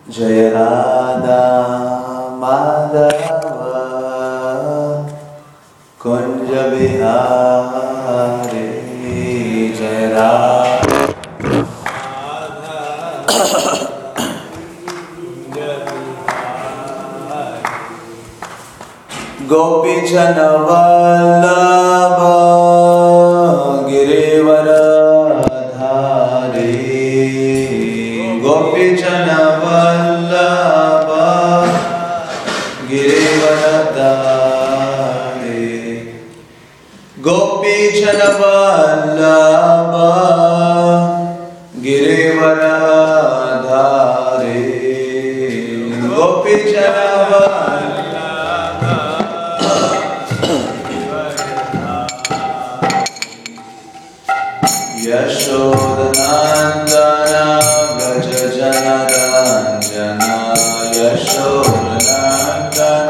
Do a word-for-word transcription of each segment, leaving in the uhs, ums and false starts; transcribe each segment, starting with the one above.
जय राधा माधव कुंज बिहारी जय राधा गोपी जन वल्लभ गिरिवर धारी गोपी जन वल्लभ गिरिवर धारी गोपी जन वल्लभ गिरिवर धारी गोपी जन यशोदनंदन व्रज जनरंजन यशोदनंदन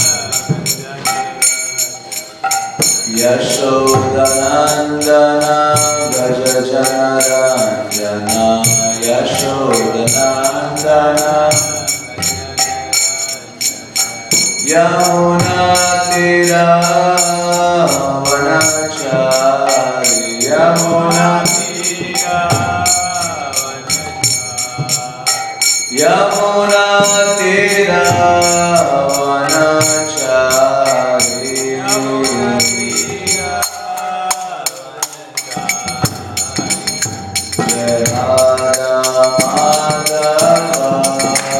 यशोदनंदन व्रज जनरंजन यशोदनंदन यमुना तीरावनचारि यमुना यमुना तीरावनचारि जय राधा माधव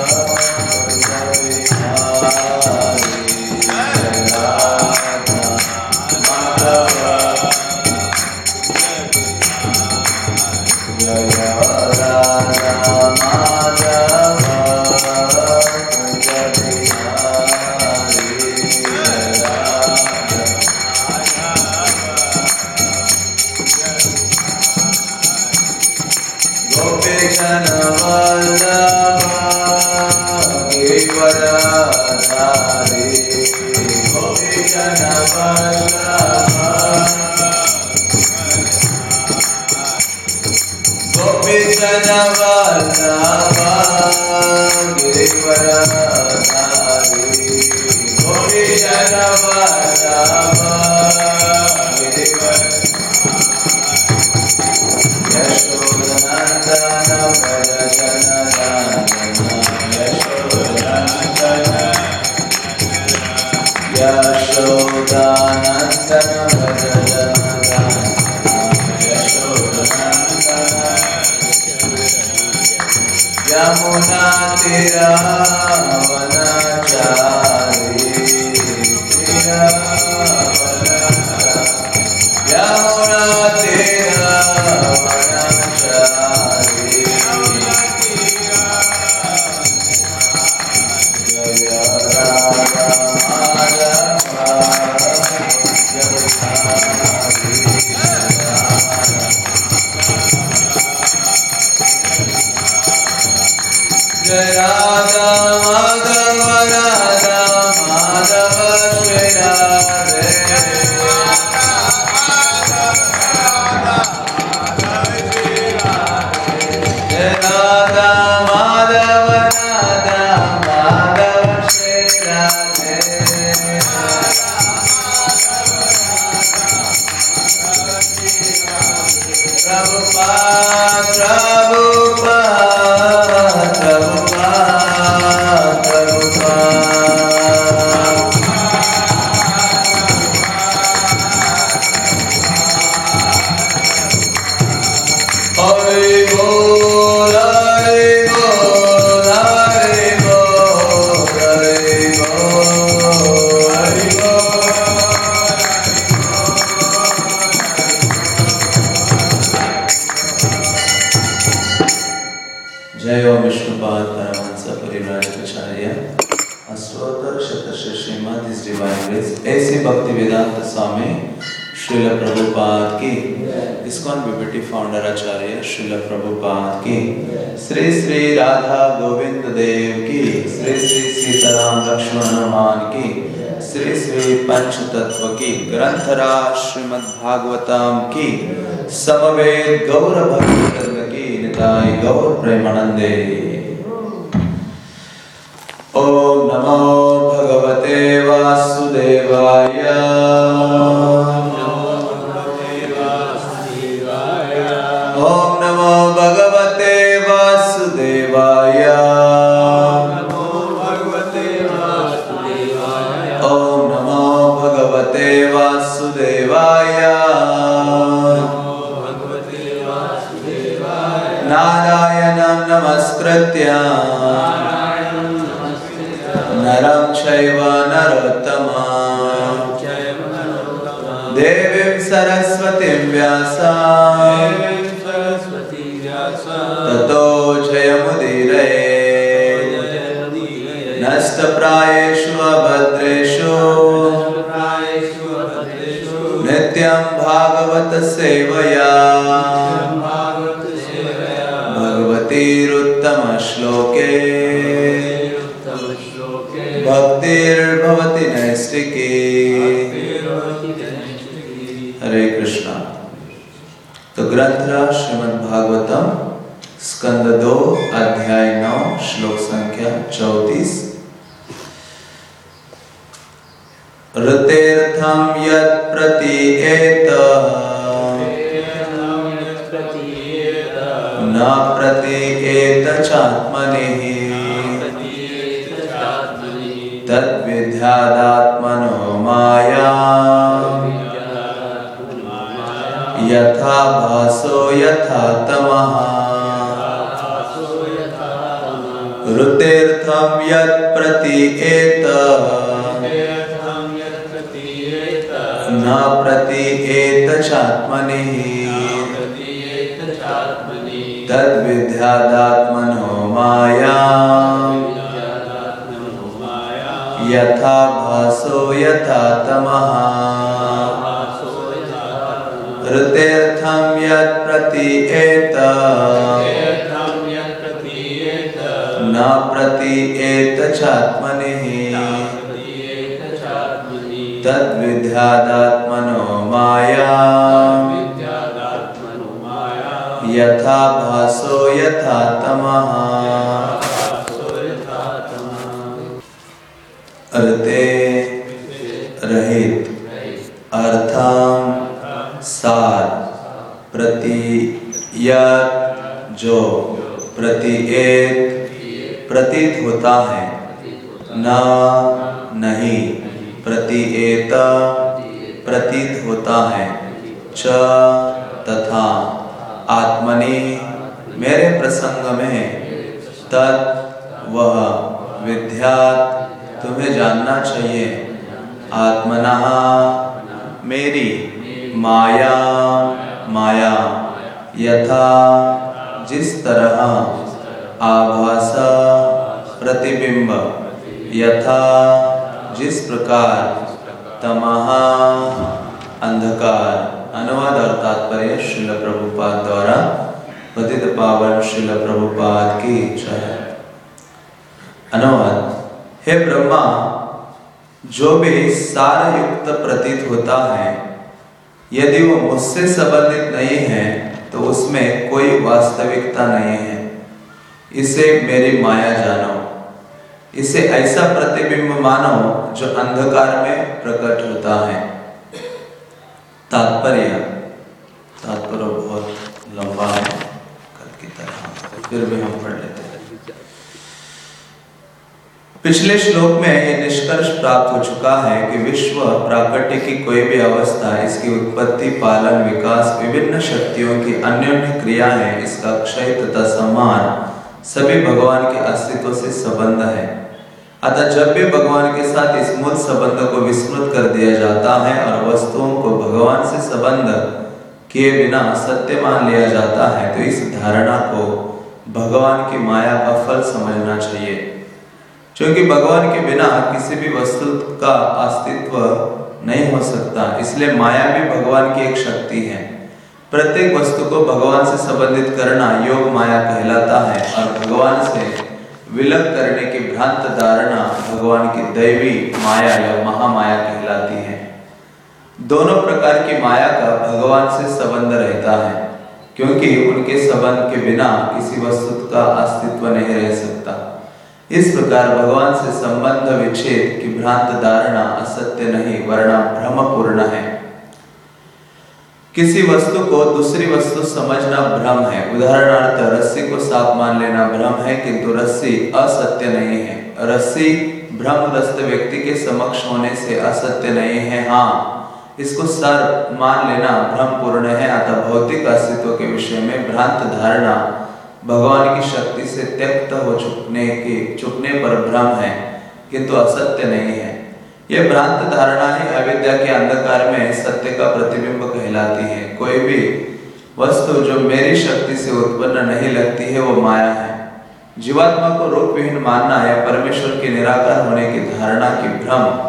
यमुना तीरावनचारि यमुना तीरावनचारि जय राधा जय राधा माधव राधा माधव श्री राधे जय राधा माधव राधा माधव श्री राधे प्रभुपाद जय ओम विष्णुपाद परमहंस परिव्राजकाचार्य अष्टोत्तर शतश श्रीमद् हिज डिवाइन ग्रेस ऐसे भक्ति वेदांत स्वामी श्रील प्रभुपाद की ISKCON BBT founder acharya Srila Prabhupada की श्री श्री राधा गोविंद देव की श्री श्री सीताराम लक्ष्मण हनुमान की श्री श्री पंच तत्व की ग्रंथराज श्रीमद् भागवतम की समवेत गौर भक्त की निताई गौर प्रेमानंदे ओम नमो भगवते वासुदेवाय। ओम नमो भगवते वासुदेवाय। ओम नमो भगवते वासुदेवाय। नारायणं नमस्कृत्य नरं चैव नरोत्तमं देवीं सरस्वतीं व्यासं ततो जयमुदीरये। नष्टप्रायेषु अभद्रेषु नित्यं भागवत सेवया भगवतीरुत्तम श्लोके भक्तिर्भवति नैष्टिकी। हरे कृष्णा। तो ग्रंथ श्रीमद् भागवतम स्कंद दो अध्याय नौ श्लोक संख्या चौतीस। ऋतेर्थम यत् प्रतीयेत न प्रतीयेत चात्मनिः तद्विद्यादात्मनो माया यथा भासो यथा तमः। ऋतेर्थं यत् प्रतीयेत न प्रतीयेत चात्मनिः तद्विद्यादात्मनो माया यथा भासो यथा तमः। ऋतेर्थं यत् प्रतीयेत न प्रतीयेत चात्मनिः तद्विद्यादात्मनो माया यथा भासो यथा तमः। अर्थे रहित अर्थम सार प्रतीयत जो प्रतीयत प्रतीत होता है न नहीं प्रतीयत प्रतीत होता है च तथा आत्मनि मेरे प्रसंग में तत् वह विद्यात तुम्हें जानना चाहिए आत्मनः मेरी माया माया यथा जिस तरह आभास प्रतिबिंब यथा जिस प्रकार तमः अंधकार। अनुवाद और तात्पर्य श्रील प्रभुपाद द्वारा पतित पावन श्रील प्रभुपाद की जय। अनुवाद। हे ब्रह्मा, जो भी सार युक्त प्रतीत होता है यदि वो मुझसे संबंधित नहीं है तो उसमें कोई वास्तविकता नहीं है। इसे मेरी माया जानो। इसे ऐसा प्रतिबिंब मानो जो अंधकार में प्रकट होता है। तात्पर्य तात्पर्य बहुत लंबा है कल की तरह, फिर भी हम पढ़ लेते हैं। पिछले श्लोक में यह निष्कर्ष प्राप्त हो चुका है कि विश्व प्राकृतिक की कोई भी अवस्था, इसकी उत्पत्ति, पालन, विकास, विभिन्न शक्तियों की अन्योन्य क्रियाएं, इसका क्षय तथा सम्मान सभी भगवान के अस्तित्व से संबंध है। अतः जब भी भगवान के साथ इस मूल संबंध को विस्मृत कर दिया जाता है और वस्तुओं को भगवान से संबंध किए बिना सत्य मान लिया जाता है तो इस धारणा को भगवान की माया का फल समझना चाहिए। क्योंकि भगवान के बिना किसी भी वस्तु का अस्तित्व नहीं हो सकता, इसलिए माया भी भगवान की एक शक्ति है। प्रत्येक वस्तु को भगवान से संबंधित करना योग माया कहलाता है और भगवान से विलग करने की भ्रांत धारणा भगवान की दैवी माया या महामाया कहलाती है। दोनों प्रकार की माया का भगवान से संबंध रहता है, क्योंकि उनके संबंध के बिना किसी वस्तु का अस्तित्व नहीं रह सकता। इस प्रकार भगवान से संबंध विच्छेद की भ्रांत धारणा असत्य नहीं वरना भ्रमपूर्ण है। किसी वस्तु को दूसरी वस्तु समझना भ्रम है। उदाहरणार्थ रस्सी को सांप मान लेना भ्रम है, किंतु रस्सी असत्य नहीं है। रस्सी भ्रमग्रस्त व्यक्ति के समक्ष होने से असत्य नहीं है। हाँ, इसको सर्प मान लेना भ्रमपूर्ण है। अतः भौतिक अस्तित्व के विषय में भ्रांत धारणा भगवान की शक्ति से त्यक्त हो चुकने के चुकने पर भ्रम है, किंतु असत्य नहीं है। यह भ्रांत धारणा ही अविद्या के अंधकार में सत्य का प्रतिबिंब कहलाती है। कोई भी वस्तु जो मेरी शक्ति से उत्पन्न नहीं लगती है वो माया है। जीवात्मा को रूप विहीन मानना या परमेश्वर के निराकार होने की धारणा की भ्रम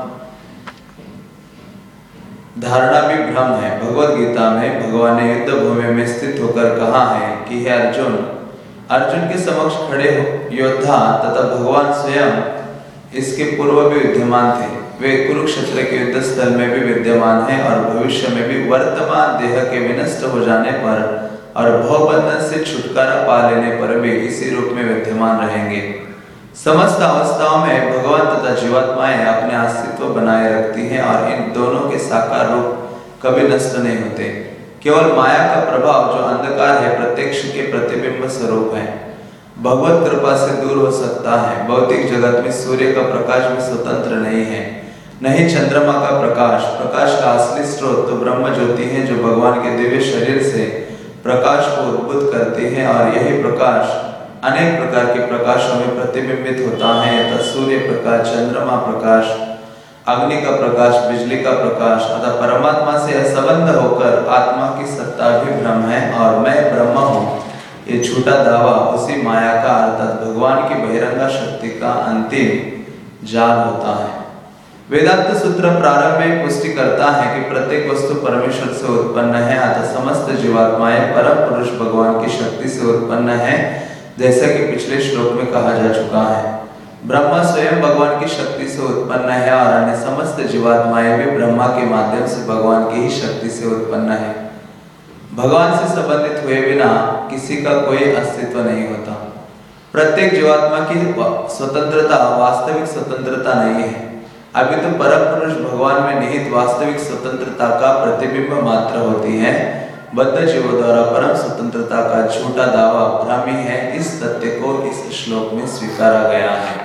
धारणा भी भ्रम है। भगवत गीता में भगवान ने युद्ध भूमि में स्थित होकर कहा है कि हे अर्जुन, अर्जुन के समक्ष खड़े योद्धा तथा भगवान स्वयं इसके पूर्व भी विद्यमान थे। वे कुरुक्षेत्र के युद्ध स्थल में भी विद्यमान हैं और भविष्य में भी वर्तमान देह के विनष्ट हो जाने पर और भवबंधन से छुटकारा पा लेने पर भी इसी रूप में विद्यमान रहेंगे। समस्त अवस्थाओं में भगवान तथा जीवात्माएं अपने अस्तित्व बनाए रखती हैं और इन दोनों के साकार रूप कभी नष्ट नहीं होते। केवल माया का प्रभाव जो अंधकार है प्रत्यक्ष के प्रतिबिंब स्वरूप है, भगवत कृपा से दूर हो सकता है। भौतिक जगत में सूर्य का प्रकाश भी स्वतंत्र नहीं है, नहीं चंद्रमा का प्रकाश। प्रकाश का असली स्रोत तो ब्रह्म ज्योति है जो भगवान के दिव्य शरीर से प्रकाश को उद्भुत करती है और यही प्रकाश अनेक प्रकार के प्रकाशों में प्रतिबिंबित होता है। यथा सूर्य प्रकाश, चंद्रमा प्रकाश, अग्नि का प्रकाश, बिजली का प्रकाश। अतः परमात्मा से असंबद्ध होकर आत्मा की सत्ता भी भ्रम है और मैं ब्रह्म हूँ ये झूठा दावा उसी माया का अर्थात भगवान की बहिरंगा शक्ति का अंतिम जाल होता है। वेदांत सूत्र प्रारंभ में पुष्टि करता है कि प्रत्येक वस्तु परमेश्वर से उत्पन्न है। अतः समस्त जीवात्माएं परम पुरुष भगवान की शक्ति से उत्पन्न है, जैसा कि पिछले श्लोक में कहा जा चुका है। ब्रह्मा स्वयं भगवान की शक्ति से उत्पन्न है और अन्य समस्त जीवात्माएं भी ब्रह्मा के माध्यम से भगवान की ही शक्ति से उत्पन्न है। भगवान से संबंधित हुए बिना किसी का कोई अस्तित्व नहीं होता। प्रत्येक जीवात्मा की स्वतंत्रता वास्तविक स्वतंत्रता नहीं है, अभी तो परम पुरुष भगवान में निहित वास्तविक स्वतंत्रता का प्रतिबिंब मात्र होती है। बद्ध जीवों द्वारा परम स्वतंत्रता का झूठा दावा भ्रामी है। इस सत्य को इस श्लोक में स्वीकारा गया है।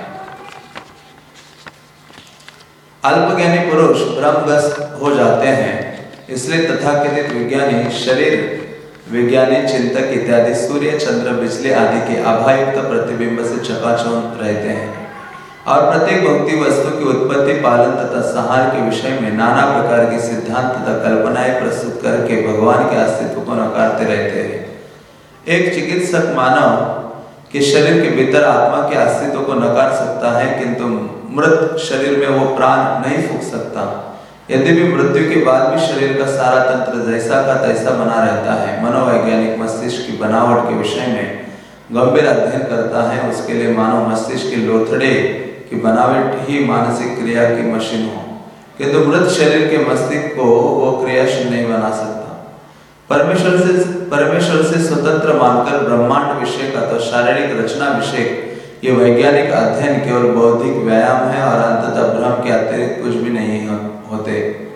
अल्पज्ञानी पुरुष भ्रमग्रस्त हो जाते हैं, इसलिए तथाकथित विज्ञानी, शरीर विज्ञानी, चिंतक इत्यादि सूर्य, चंद्र, बिजली आदि के आभायुक्त प्रतिबिंब से चकाचौंध रहते हैं और प्रत्येक भौतिक वस्तु की उत्पत्ति, पालन तथा संहार के विषय में नाना प्रकार के सिद्धांत तथा कल्पनाएं प्रस्तुत करके भगवान के अस्तित्व को नकारते रहते हैं। एक चिकित्सक मानव के शरीर के भीतर आत्मा के अस्तित्व को नकार सकता है, किंतु मृत शरीर में वो प्राण नहीं फूंक सकता। यदि भी मृत्यु के बाद भी शरीर का सारा तंत्र जैसा का तैसा बना रहता है। मनोवैज्ञानिक मस्तिष्क की बनावट के विषय में गंभीर अध्ययन करता है। उसके लिए मानव मस्तिष्क के लोथड़े की बनावट ही मानसिक क्रिया की मशीन हो, किंतु मृत शरीर के मस्तिष्क को वो क्रियाशील नहीं बना सकता। परमेश्वर से परमेश्वर से स्वतंत्र मानकर ब्रह्मांड विषय का तो शारीरिक रचना विषय ये वैज्ञानिक अध्ययन केवल बौद्धिक व्यायाम है और अंततः भ्रम के अतिरिक्त कुछ भी नहीं होते।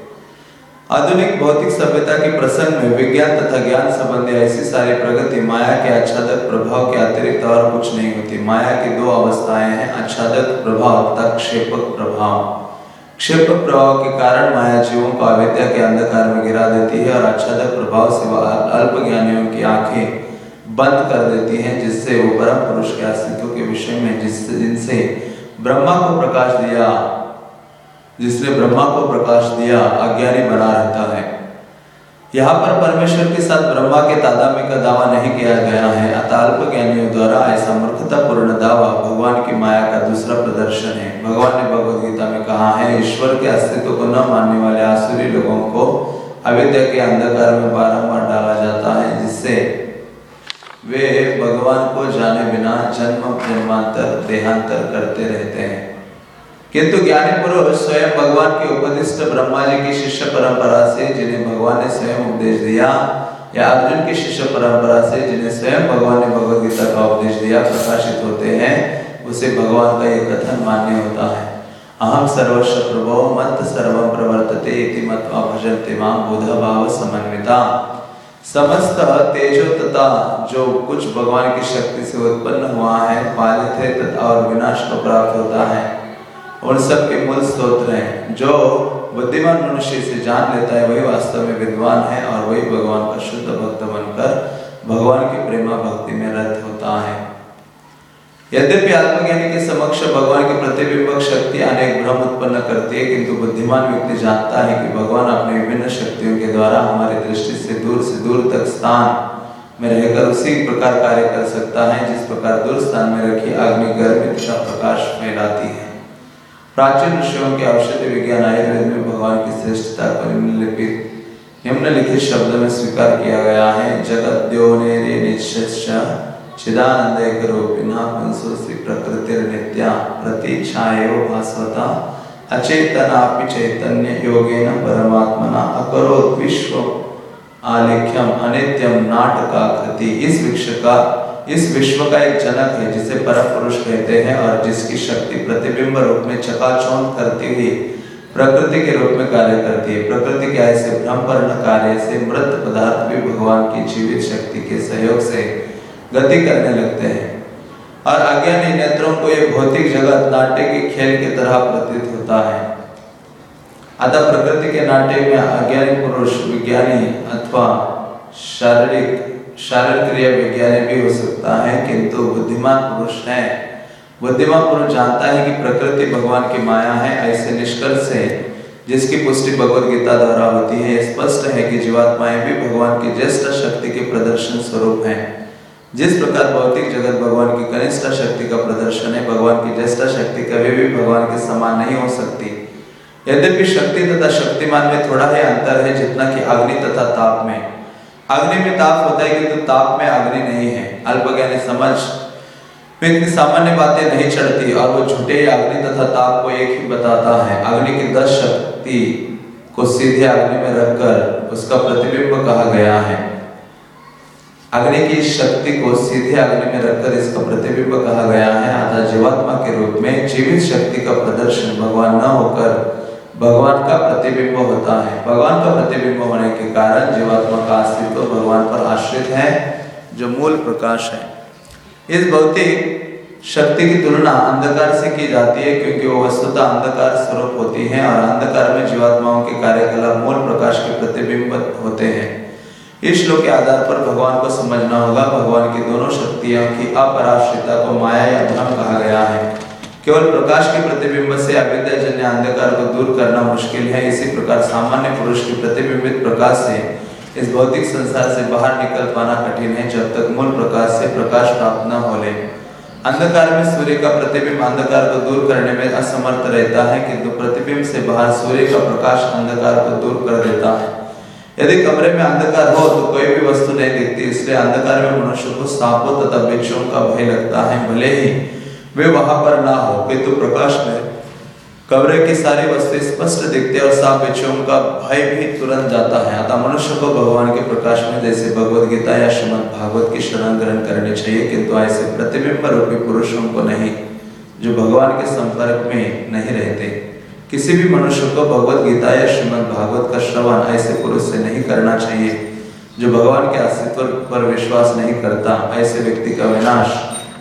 आधुनिक भौतिक सभ्यता के प्रसंग में विज्ञान तथा ज्ञान संबंधी ऐसी सारी प्रगति माया के आच्छादक प्रभाव के अतिरिक्त और कुछ नहीं होती। माया की दो अवस्थाएं हैं, आच्छादक प्रभाव तथा क्षेपक प्रभाव। क्षेपक प्रभाव के कारण माया जीवों को अविद्या के अंधकार में गिरा देती है और आच्छादक प्रभाव से वह अल्पज्ञानियों की आंखें बंद कर देती हैं, जिससे वो परम पुरुष के अस्तित्व के विषय में जिससे जिनसे ब्रह्मा को प्रकाश दिया जिसने ब्रह्मा को प्रकाश दिया अज्ञानी बना रहता है। यहाँ पर परमेश्वर के साथ ब्रह्मा के तादात्म्य का दावा नहीं किया गया है। अतः अल्पज्ञानियों द्वारा ऐसा मूर्खतापूर्ण दावा भगवान की माया का दूसरा प्रदर्शन है। भगवान ने भगवद गीता में कहा है, ईश्वर के अस्तित्व को न मानने वाले आसुरी लोगों को अविद्या के अंधकार में बारंबार डाला जाता है, जिससे वे भगवान को जाने बिना जन्म जन्मांतर देहांतर करते रहते हैं। किंतु ज्ञानी पुरुष स्वयं भगवान के उपदिष्ट ब्रह्मा जी की शिष्य परंपरा से, जिन्हें भगवान ने स्वयं उपदेश दिया, या अर्जुन की शिष्य परंपरा से, जिन्हें स्वयं भगवान ने भगवद गीता का उपदेश दिया, प्रकाशित होते हैं। वो उसे भगवान का यह कथन मान्य होता है। अहम सर्वस्व प्रभो मत सर्वं प्रवर्तते इति मत्वा भजन्ते मां बुधा भाव समन्विता। समस्त तेजो तथा जो कुछ भगवान की शक्ति से उत्पन्न हुआ है, पालित है तथा और विनाश को प्राप्त होता है, उन सब के मूल स्तोत्र हैं। जो बुद्धिमान मनुष्य से जान लेता है वही वास्तव में विद्वान है और वही भगवान का शुद्ध भक्त बनकर भगवान की प्रेमा भक्ति में रत होता है। यद्यपि आत्मज्ञानी के समक्ष भगवान की प्रतिबिंबक शक्ति अनेक भ्रम उत्पन्न करती है, किंतु बुद्धिमान व्यक्ति जानता है कि भगवान अपनी विभिन्न शक्तियों के द्वारा हमारी दृष्टि से दूर से दूर तक स्थान में रहकर उसी प्रकार कार्य कर सकता है जिस प्रकार दूर स्थान में रखी अग्नि गर्मी तथा प्रकाश फैलाती है। प्राचीन ऋषियों के औषधि विज्ञान आयुर्वेद में भगवान की श्रेष्ठता को निम्नलिखित निम्नलिखित शब्द में स्वीकार किया गया है। जगद्योनेरे निश्चय चिदानंद एक रूपिणा पंसुश्री प्रकृतिर्नित्या प्रतीक्षाएव भास्वता अचेतनापि चैतन्य योगेन परमात्मना अकरोत् विश्व आलेख्यम अनित्यम नाटकाकृति। इस विश्व का इस विश्व का एक जनक है जिसे परम पुरुष कहते हैं और जिसकी शक्ति प्रतिबिंब रूप में चकाचौंध करती हुई प्रकृति के रूप में कार्य करती है। प्रकृति के ऐसे भ्रमपूर्ण कार्य से मृत पदार्थ भी भगवान की जीवित शक्ति के सहयोग से गति करने लगते हैं और अज्ञानी नेत्रों को यह भौतिक जगत नाट्य के खेल की तरह प्रतीत होता है। अतः प्रकृति के नाट्य में अज्ञानी पुरुष विज्ञानी अथवा शारीरिक शारीरिक क्रिया विज्ञानी भी हो सकता है, किंतु बुद्धिमान पुरुष है बुद्धिमान पुरुष जानता है कि प्रकृति भगवान की माया है। ऐसे निष्कर्ष से जिसकी पुष्टि भगवद गीता द्वारा होती है, स्पष्ट है कि जीवात्माएं भी भगवान की ज्येष्ठ शक्ति के प्रदर्शन स्वरूप हैं। जिस प्रकार भौतिक जगत भगवान की कनिष्ठ शक्ति का प्रदर्शन है, भगवान की ज्येष्ठ शक्ति कभी भी भगवान के समान नहीं हो सकती। यद्यपि शक्ति तथा शक्तिमान में थोड़ा ही अंतर है, जितना कि अग्नि तथा ताप में। अग्नि में ताप होता है किंतु ताप में अग्नि नहीं है। अल्पज्ञानी समझ व्यक्ति सामान्य बातें नहीं चढ़ती और वो झूठे अग्नि तथा ताप को एक ही बताता है। अग्नि की दस शक्ति को सीधे अग्नि में रखकर उसका प्रतिबिंब कहा गया है। अग्नि की शक्ति को सीधे अग्नि में रखकर इसका प्रतिबिंब कहा गया है। अतः जीवात्मा के रूप में जीवित शक्ति का प्रदर्शन भगवान न होकर भगवान का प्रतिबिंब होता है। भगवान का प्रतिबिंब होने के कारण जीवात्मा का अस्तित्व भगवान पर आश्रित है, जो मूल प्रकाश है। इस भौतिक शक्ति की तुलना अंधकार से की जाती है, क्योंकि वो वस्तुतः अंधकार स्वरूप होती है और अंधकार में जीवात्माओं के कार्यकलाप मूल प्रकाश के प्रतिबिंब होते हैं। इस श्लोक के आधार पर भगवान को समझना होगा। भगवान की दोनों शक्तियों की अपराश्रिता को माया या भ्रम कहा गया है। केवल प्रकाश के प्रतिबिंब से अविद्याजन्य अंधकार को दूर करना मुश्किल है। इसी प्रकार सामान्य पुरुष के प्रतिबिंबित प्रकाश से इस भौतिक संसार से बाहर निकल पाना कठिन है, जब तक मूल प्रकाश से प्रकाश प्राप्त न हो ले। अंधकार में सूर्य का प्रतिबिंब अंधकार को दूर करने में असमर्थ रहता है, किंतु प्रतिबिंब से बाहर सूर्य का प्रकाश अंधकार को दूर कर देता है। यदि कमरे में अंधकार हो तो कोई भी वस्तु नहीं दिखती, इसलिए अंधकार में मनुष्य को सांपों तथा बिच्छुओं का भय लगता है, भले ही वे वहां पर ना हो। किंतु प्रकाश में कमरे की सारी वस्तु स्पष्ट दिखते और सांप बिच्छुओं का भय भी तुरंत जाता है। अतः मनुष्य को भगवान के प्रकाश में जैसे भगवद गीता या श्रीमद् भागवत की शरण ग्रहण करनी चाहिए, किंतु ऐसे प्रतिबिंब रूपी पुरुषों को नहीं, जो भगवान के संपर्क में नहीं रहते। किसी भी मनुष्य को भगवद गीता या श्रीमद् भागवत का श्रवण ऐसे पुरुष से नहीं करना चाहिए जो भगवान के अस्तित्व पर विश्वास नहीं करता। ऐसे व्यक्ति का विनाश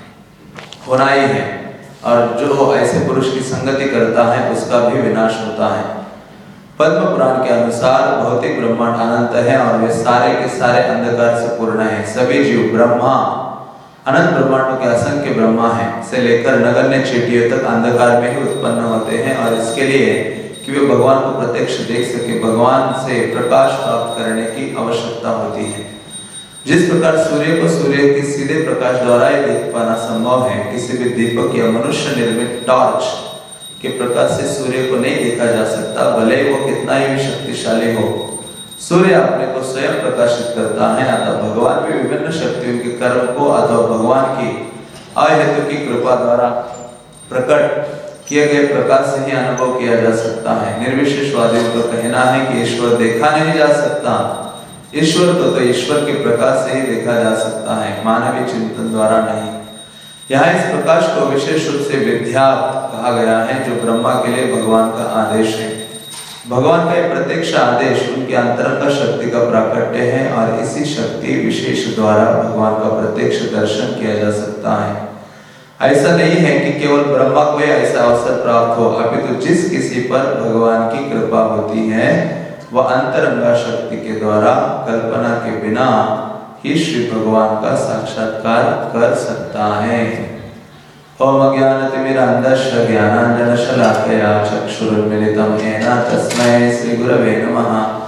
होना ही है, और जो ऐसे पुरुष की संगति करता है उसका भी विनाश होता है। पद्म पुराण के अनुसार भौतिक ब्रह्मांड अनंत है और वे सारे के सारे अंधकार से पूर्ण है। सभी जीव ब्रह्मा अनंत ब्रह्मांडों के असंख्य ब्रह्मा है से लेकर नगण्य चींटियों तक अंधकार में ही उत्पन्न होते हैं, और इसके लिए कि वे भगवान को प्रत्यक्ष देख सके भगवान से प्रकाश प्राप्त करने की आवश्यकता होती है। जिस प्रकार सूर्य को सूर्य के सीधे प्रकाश द्वारा ही देख पाना संभव है, किसी भी दीपक या मनुष्य निर्मित टॉर्च के प्रकाश से सूर्य को नहीं देखा जा सकता, भले ही वो कितना ही शक्तिशाली हो। सूर्य अपने को स्वयं प्रकाशित करता है। अतः भगवान भी विभिन्न शक्तियों के कर्म को अथवा भगवान की अहेतु की कृपा द्वारा प्रकट किए गए प्रकाश से ही अनुभव किया जा सकता है। निर्विशेषवादियों का कहना है कि ईश्वर देखा नहीं जा सकता। ईश्वर को तो ईश्वर के प्रकाश से ही देखा जा सकता है, मानवीय चिंतन द्वारा नहीं। यहाँ इस प्रकाश को विशेष रूप से विद्या कहा गया है, जो ब्रह्मा के लिए भगवान का आदेश है। भगवान का प्रत्यक्ष आदेश उनके अंतरंग शक्ति का प्राकट्य है और इसी शक्ति विशेष द्वारा भगवान का प्रत्यक्ष दर्शन किया जा सकता है। ऐसा नहीं है कि केवल ब्रह्मा को ऐसा अवसर प्राप्त हो, अपितु जिस किसी पर भगवान की कृपा होती है वह अंतरंगा शक्ति के द्वारा कल्पना के बिना ही श्री भगवान का साक्षात्कार कर सकता है। ओम अज्ञानतिमिरान्धस्य ज्ञानाञ्जनशलाकया चक्षुरुन्मीलितं येन तस्मै श्रीगुरवे नमः।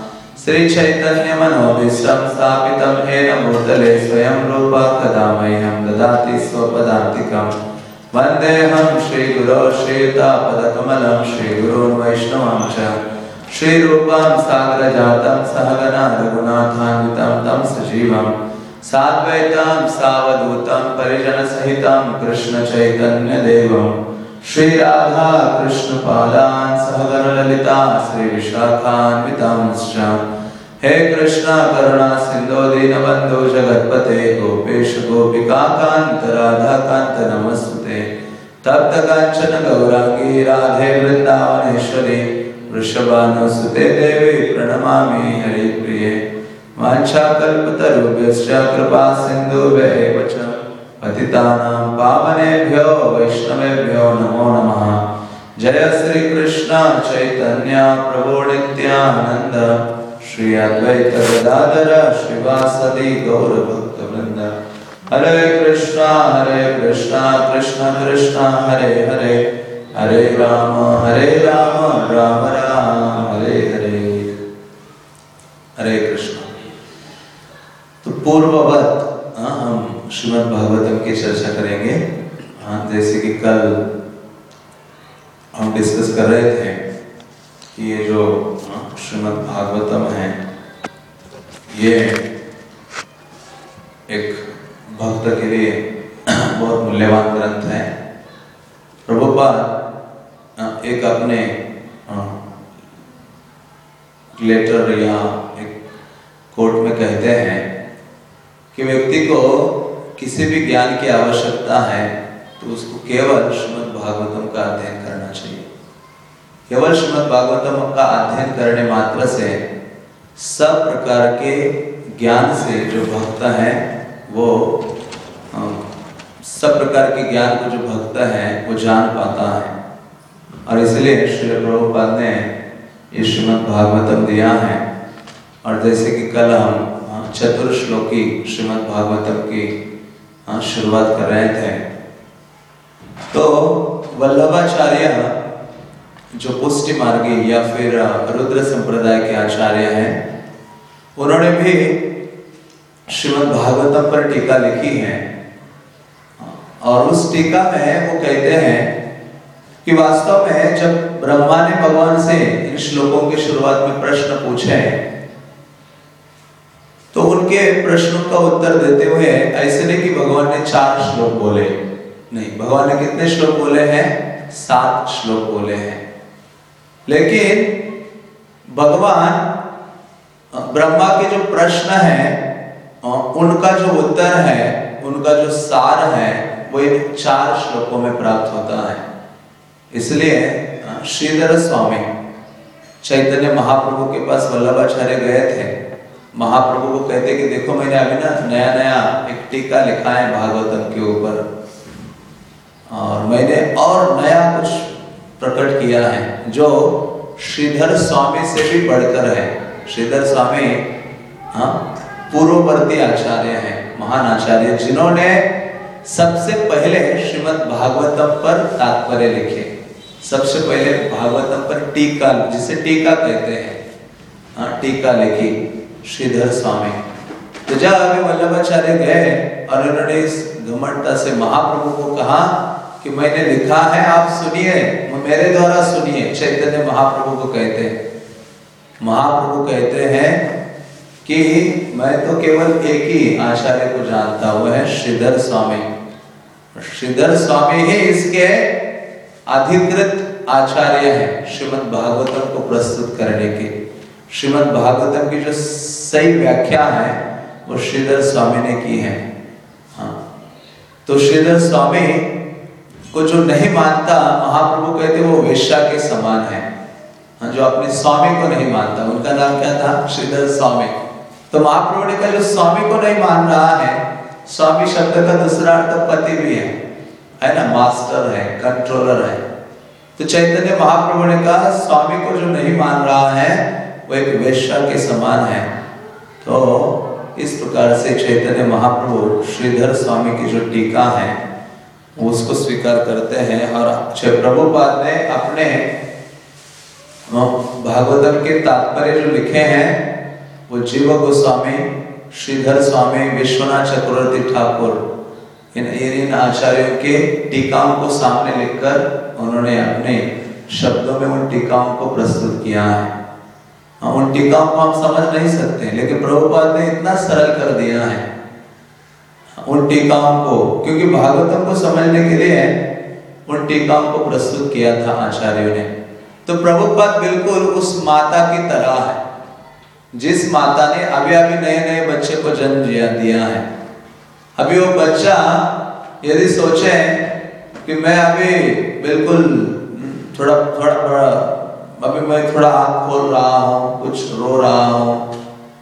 श्रीचैतन्यमनोभीष्टं स्थापितं येन भूतले स्वयं रूपा कदा मह्यं ददाति स्वपदान्तिकं। वन्देऽहं श्रीगुरो श्रीयुतापदकमलं श्रीगुरून् वैष्णवं च श्रीरूपं साग्रजातं सहगना रघुनाथान्वितं तं सजीवं साद्वैतं सावधूतं परिजनसहितं कृष्ण चैतन्य देवं श्री राधा कृष्ण पादान् सहगण ललिता श्री विशाखान्वितांश्च। हे कृष्ण करुणा सिंधु दीनबंधु जगत्पते गोपेश गोपिका कांत राधा कांत नमस्ते। तप्त कांचन गौरांगी राधे वृंदावनेश्वरी वृषभानुसुते देवी प्रणमामि हरिप्रिये। वाञ्छाकल्पतरुभ्यश्च कृपा सिन्धुभ्यैव च पतितानां पावनेभ्यो वैष्णवेभ्यो नमो नमः। जय श्री कृष्ण चैतन्य प्रभु नित्यानंद श्री अद्वैत गदाधर श्रीवासदि गौर भक्तवृंद। हरे कृष्णा हरे कृष्णा कृष्ण कृष्णा हरे हरे हरे राम हरे राम राम राम हरे हरे। हरे कृष्ण। तो पूर्ववत हम श्रीमद् भागवतम की चर्चा करेंगे। हाँ, जैसे कि कल हम डिस्कस कर रहे थे कि ये जो श्रीमद् भागवतम है ये एक भक्त के लिए बहुत मूल्यवान ग्रंथ है। प्रभुपाद एक अपने लेटर या एक कोर्ट में कहते हैं कि व्यक्ति को किसी भी ज्ञान की आवश्यकता है तो उसको केवल श्रीमद् भागवतम का अध्ययन करना चाहिए। केवल श्रीमद् भागवतम का अध्ययन करने मात्र से सब प्रकार के ज्ञान से जो भक्त है वो सब प्रकार के ज्ञान को जो भक्त है वो जान पाता है। और इसलिए श्री प्रभुपाद ने ये श्रीमद् भागवतम दिया है। और जैसे कि कल हम चतुर्श्लोकी श्रीमद् भागवतम की शुरुआत कर रहे थे, तो वल्लभाचार्य जो पुष्टि मार्गी या फिर रुद्र संप्रदाय के आचार्य हैं, उन्होंने भी श्रीमद् भागवतम पर टीका लिखी है। और उस टीका में वो कहते हैं कि वास्तव में जब ब्रह्मा ने भगवान से इन श्लोकों की शुरुआत में प्रश्न पूछे तो उनके प्रश्नों का उत्तर देते हुए ऐसे नहीं कि भगवान ने चार श्लोक बोले, नहीं, भगवान ने कितने श्लोक बोले हैं? सात श्लोक बोले हैं। लेकिन भगवान ब्रह्मा के जो प्रश्न है उनका जो उत्तर है, उनका जो सार है वो इन चार श्लोकों में प्राप्त होता है। इसलिए श्रीधर स्वामी चैतन्य महाप्रभु के पास वल्लभाचार्य गए थे। महाप्रभु को कहते कि देखो मैंने अभी ना नया नया एक टीका लिखा है भागवतम के ऊपर और मैंने और नया कुछ प्रकट किया है जो श्रीधर स्वामी से भी बढ़कर है। श्रीधर स्वामी हाँ पूर्ववर्ती आचार्य हैं, महान आचार्य, जिन्होंने सबसे पहले श्रीमद् भागवतम पर तात्पर्य लिखे। सबसे पहले भागवतम पर टीका, जिसे टीका कहते हैं, हाँ टीका लिखी श्रीधर स्वामी। तो जब अभी वल्लभाचार्य गए और उन्होंने इस घमंडता से महाप्रभु को कहा कि मैंने लिखा है, आप सुनिए, मेरे द्वारा सुनिए। चैतन्य महाप्रभु को कहते हैं, महाप्रभु कहते हैं कि मैं तो केवल एक ही आचार्य को जानता हूं, है श्रीधर स्वामी। श्रीधर स्वामी ही इसके अधिकृत आचार्य हैं श्रीमद् भागवतम को प्रस्तुत करने के। श्रीमद् भागवतम की जो सही व्याख्या है वो श्रीधर स्वामी ने की है। हाँ, तो श्रीधर स्वामी को जो नहीं मानता, महाप्रभु कहते वो वेश्या के समान है। जो अपने स्वामी को नहीं मानता, उनका नाम क्या था? श्रीधर स्वामी। तो महाप्रभु ने कहा जो स्वामी को नहीं मान रहा है, स्वामी शब्द का दूसरा अर्थ पति भी है, है ना, मास्टर है, कंट्रोलर है। तो चैतन्य महाप्रभु ने कहा स्वामी को जो नहीं मान रहा है वो एक वेश्या के समान है। तो इस प्रकार से चैतन्य महाप्रभु श्रीधर स्वामी की जो टीका है उसको स्वीकार करते हैं। और प्रभुपाद ने अपने भागवतम के तात्पर्य जो लिखे हैं वो जीव गोस्वामी, श्रीधर स्वामी, विश्वनाथ चक्रवर्ती ठाकुर, इन इन आचार्यों के टीकाओं को सामने लिखकर उन्होंने अपने शब्दों में उन टीकाओं को प्रस्तुत किया है। उन टीकाओं को हम समझ नहीं सकते, लेकिन प्रभुपाद ने इतना सरल कर दिया है उन टीकाओं को, क्योंकि भागवतम को समझने के लिए उन टीकाओं को प्रस्तुत किया था आचार्यों ने। तो प्रभुपाद बिल्कुल उस माता की तरह है जिस माता ने अभी अभी नए नए बच्चे को जन्म दिया दिया है। अभी वो बच्चा यदि सोचे कि मैं अभी बिल्कुल थोड़ा थोड़ा थोड़ा अभी मैं थोड़ा आँख खोल रहा हूँ, कुछ रो रहा हूँ,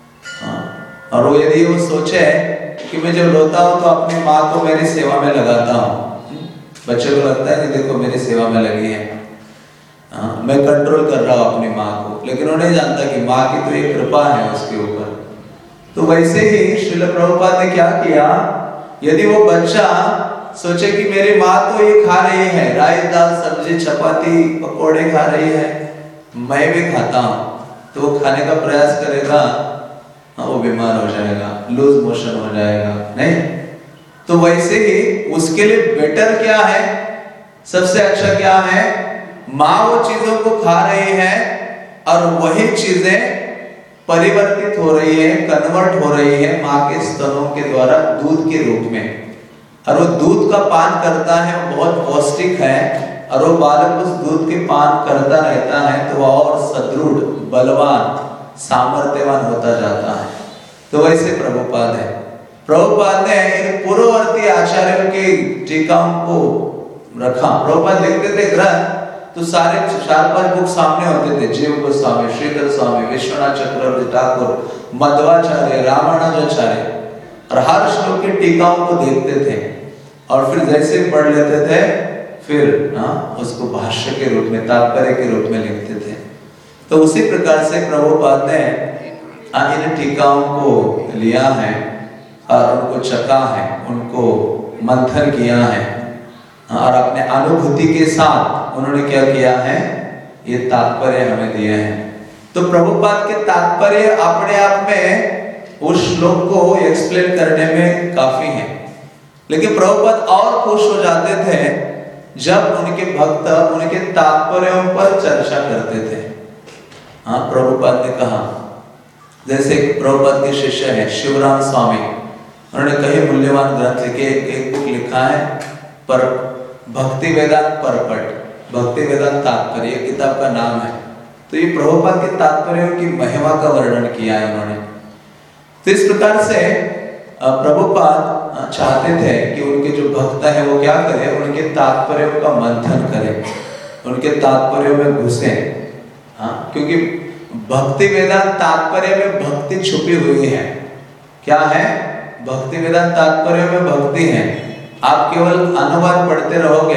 और वो यदि वो सोचे कि मैं जब रोता हूँ तो अपनी माँ को मेरी सेवा में लगाता हूँ, बच्चे को लगता है कि देखो मेरी सेवा में लगी है, हाँ, मैं कंट्रोल कर रहा हूँ अपनी माँ को, लेकिन वो नहीं जानता कि माँ की तो एक कृपा है उसके ऊपर। तो वैसे ही श्रील प्रभुपाद ने क्या किया, यदि वो बच्चा सोचे कि मेरी माँ तो ये खा रही है, राइस दाल सब्जी चपाती पकोड़े खा रही है, मैं भी खाता हूँ, तो वो खाने का प्रयास करेगा, हाँ, वो बीमार हो जाएगा, लूज मोशन हो जाएगा, नहीं। तो वैसे ही उसके लिए बेटर क्या है, सबसे अच्छा क्या है, माँ वो चीजों को खा रही है और वही चीजें परिवर्तित हो रही है, कन्वर्ट हो रही है माँ के स्तनों के द्वारा दूध के रूप में, और वो दूध का पान करता है, वो बहुत पौष्टिक है, और वो बालक उस दूध के पान करता रहता है तो वो और सदृढ़, बलवान, सामर्थ्यवान होता जाता है। तो वैसे प्रभुपाद है, प्रभुपाद ने इन पूर्ववर्ती आचार्यों की टीकाओं को रखा। प्रभुपाद लिखते थे ग्रंथ तो सारे चार पांच बुक सामने होते थे, जीव गोस्वामी, श्रीधर स्वामी, विश्वनाथ चक्रवर्ती ठाकुर, मध्वाचार्य, रामानुजाचार्य, और हर श्लोक की टीकाओं को देखते थे और फिर जैसे पढ़ लेते थे फिर ना उसको भाष्य के रूप में, तात्पर्य के रूप में लिखते थे। तो उसी प्रकार से प्रभुपाद ने इन टीकाओं को लिया है और उनको चखा है, उनको मंथन किया है, और अपने अनुभूति के साथ उन्होंने क्या किया है, ये तात्पर्य हमें दिए हैं। तो प्रभुपाद के तात्पर्य अपने आप में उस श्लोक को एक्सप्लेन करने में काफी है, लेकिन प्रभुपाद और खुश हो जाते थे जब उनके भक्त उनके तात्पर्यों पर चर्चा करते थे। हाँ, प्रभुपाद ने कहा, जैसे प्रभुपाद के शिष्य है शिवराम स्वामी, उन्होंने कई मूल्यवान ग्रंथ लिखे, एक बुक लिखा है पर भक्ति वेदांत परपट, भक्ति वेदांत तात्पर्य, किताब का नाम है। तो ये प्रभुपाद के तात्पर्यों की महिमा का वर्णन किया है उन्होंने। तो इस प्रकार से प्रभुपाद चाहते थे कि उनके जो भक्त है वो क्या करें, उनके तात्पर्यों का मंथन करें, उनके तात्पर्यों में घुसे। हाँ, क्योंकि भक्ति वेदांत तात्पर्य में भक्ति छुपी हुई है। क्या है, भक्ति वेदांत तात्पर्य में भक्ति है। आप केवल अनुवाद पढ़ते रहोगे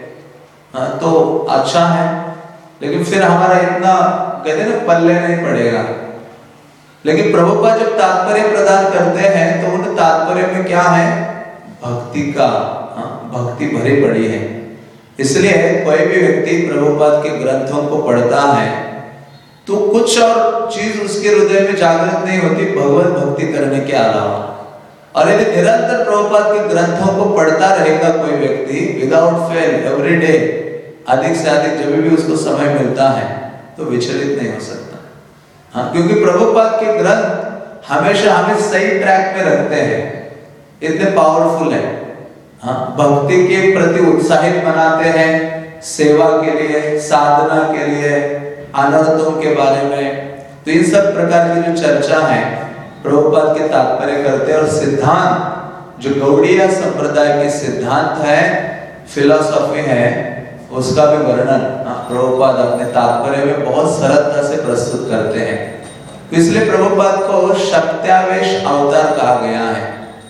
तो अच्छा है, लेकिन फिर हमारा इतना कहते ना पल्ले नहीं पड़ेगा। लेकिन प्रभुपाद जब तात्पर्य प्रदान करते हैं तो उन तात्पर्य में क्या है, भक्ति का, भक्ति भरी पड़ी है। इसलिए कोई भी व्यक्ति प्रभुपाद के ग्रंथों को पढ़ता है तो कुछ और चीज उसके हृदय में जागृत नहीं होती भगवत भक्ति करने के अलावा। और यदि निरंतर प्रभुपाद के ग्रंथों को पढ़ता रहेगा कोई व्यक्ति विदाउट फेल एवरी डे, अधिक से अधिक जब भी उसको समय मिलता है, तो विचलित नहीं हो सकता। हाँ, क्योंकि प्रभुपाद के ग्रंथ हमेशा हमें सही ट्रैक में रखते हैं, इतने पावरफुल है। हाँ, भक्ति के प्रति उत्साहित बनाते हैं, सेवा के लिए, साधना के लिए, अनर्थों के बारे में। तो इन सब प्रकार की जो चर्चा है प्रभुपाद के तात्पर्य करते हैं, और सिद्धांत जो गौड़ीय संप्रदाय के सिद्धांत है, फिलॉसफी है, उसका भी वर्णन प्रभुपाद अपने तात्पर्य में बहुत सरलता से प्रस्तुत करते हैं। इसलिए प्रभुपाद को शक्त्यावेश अवतार कहा गया है।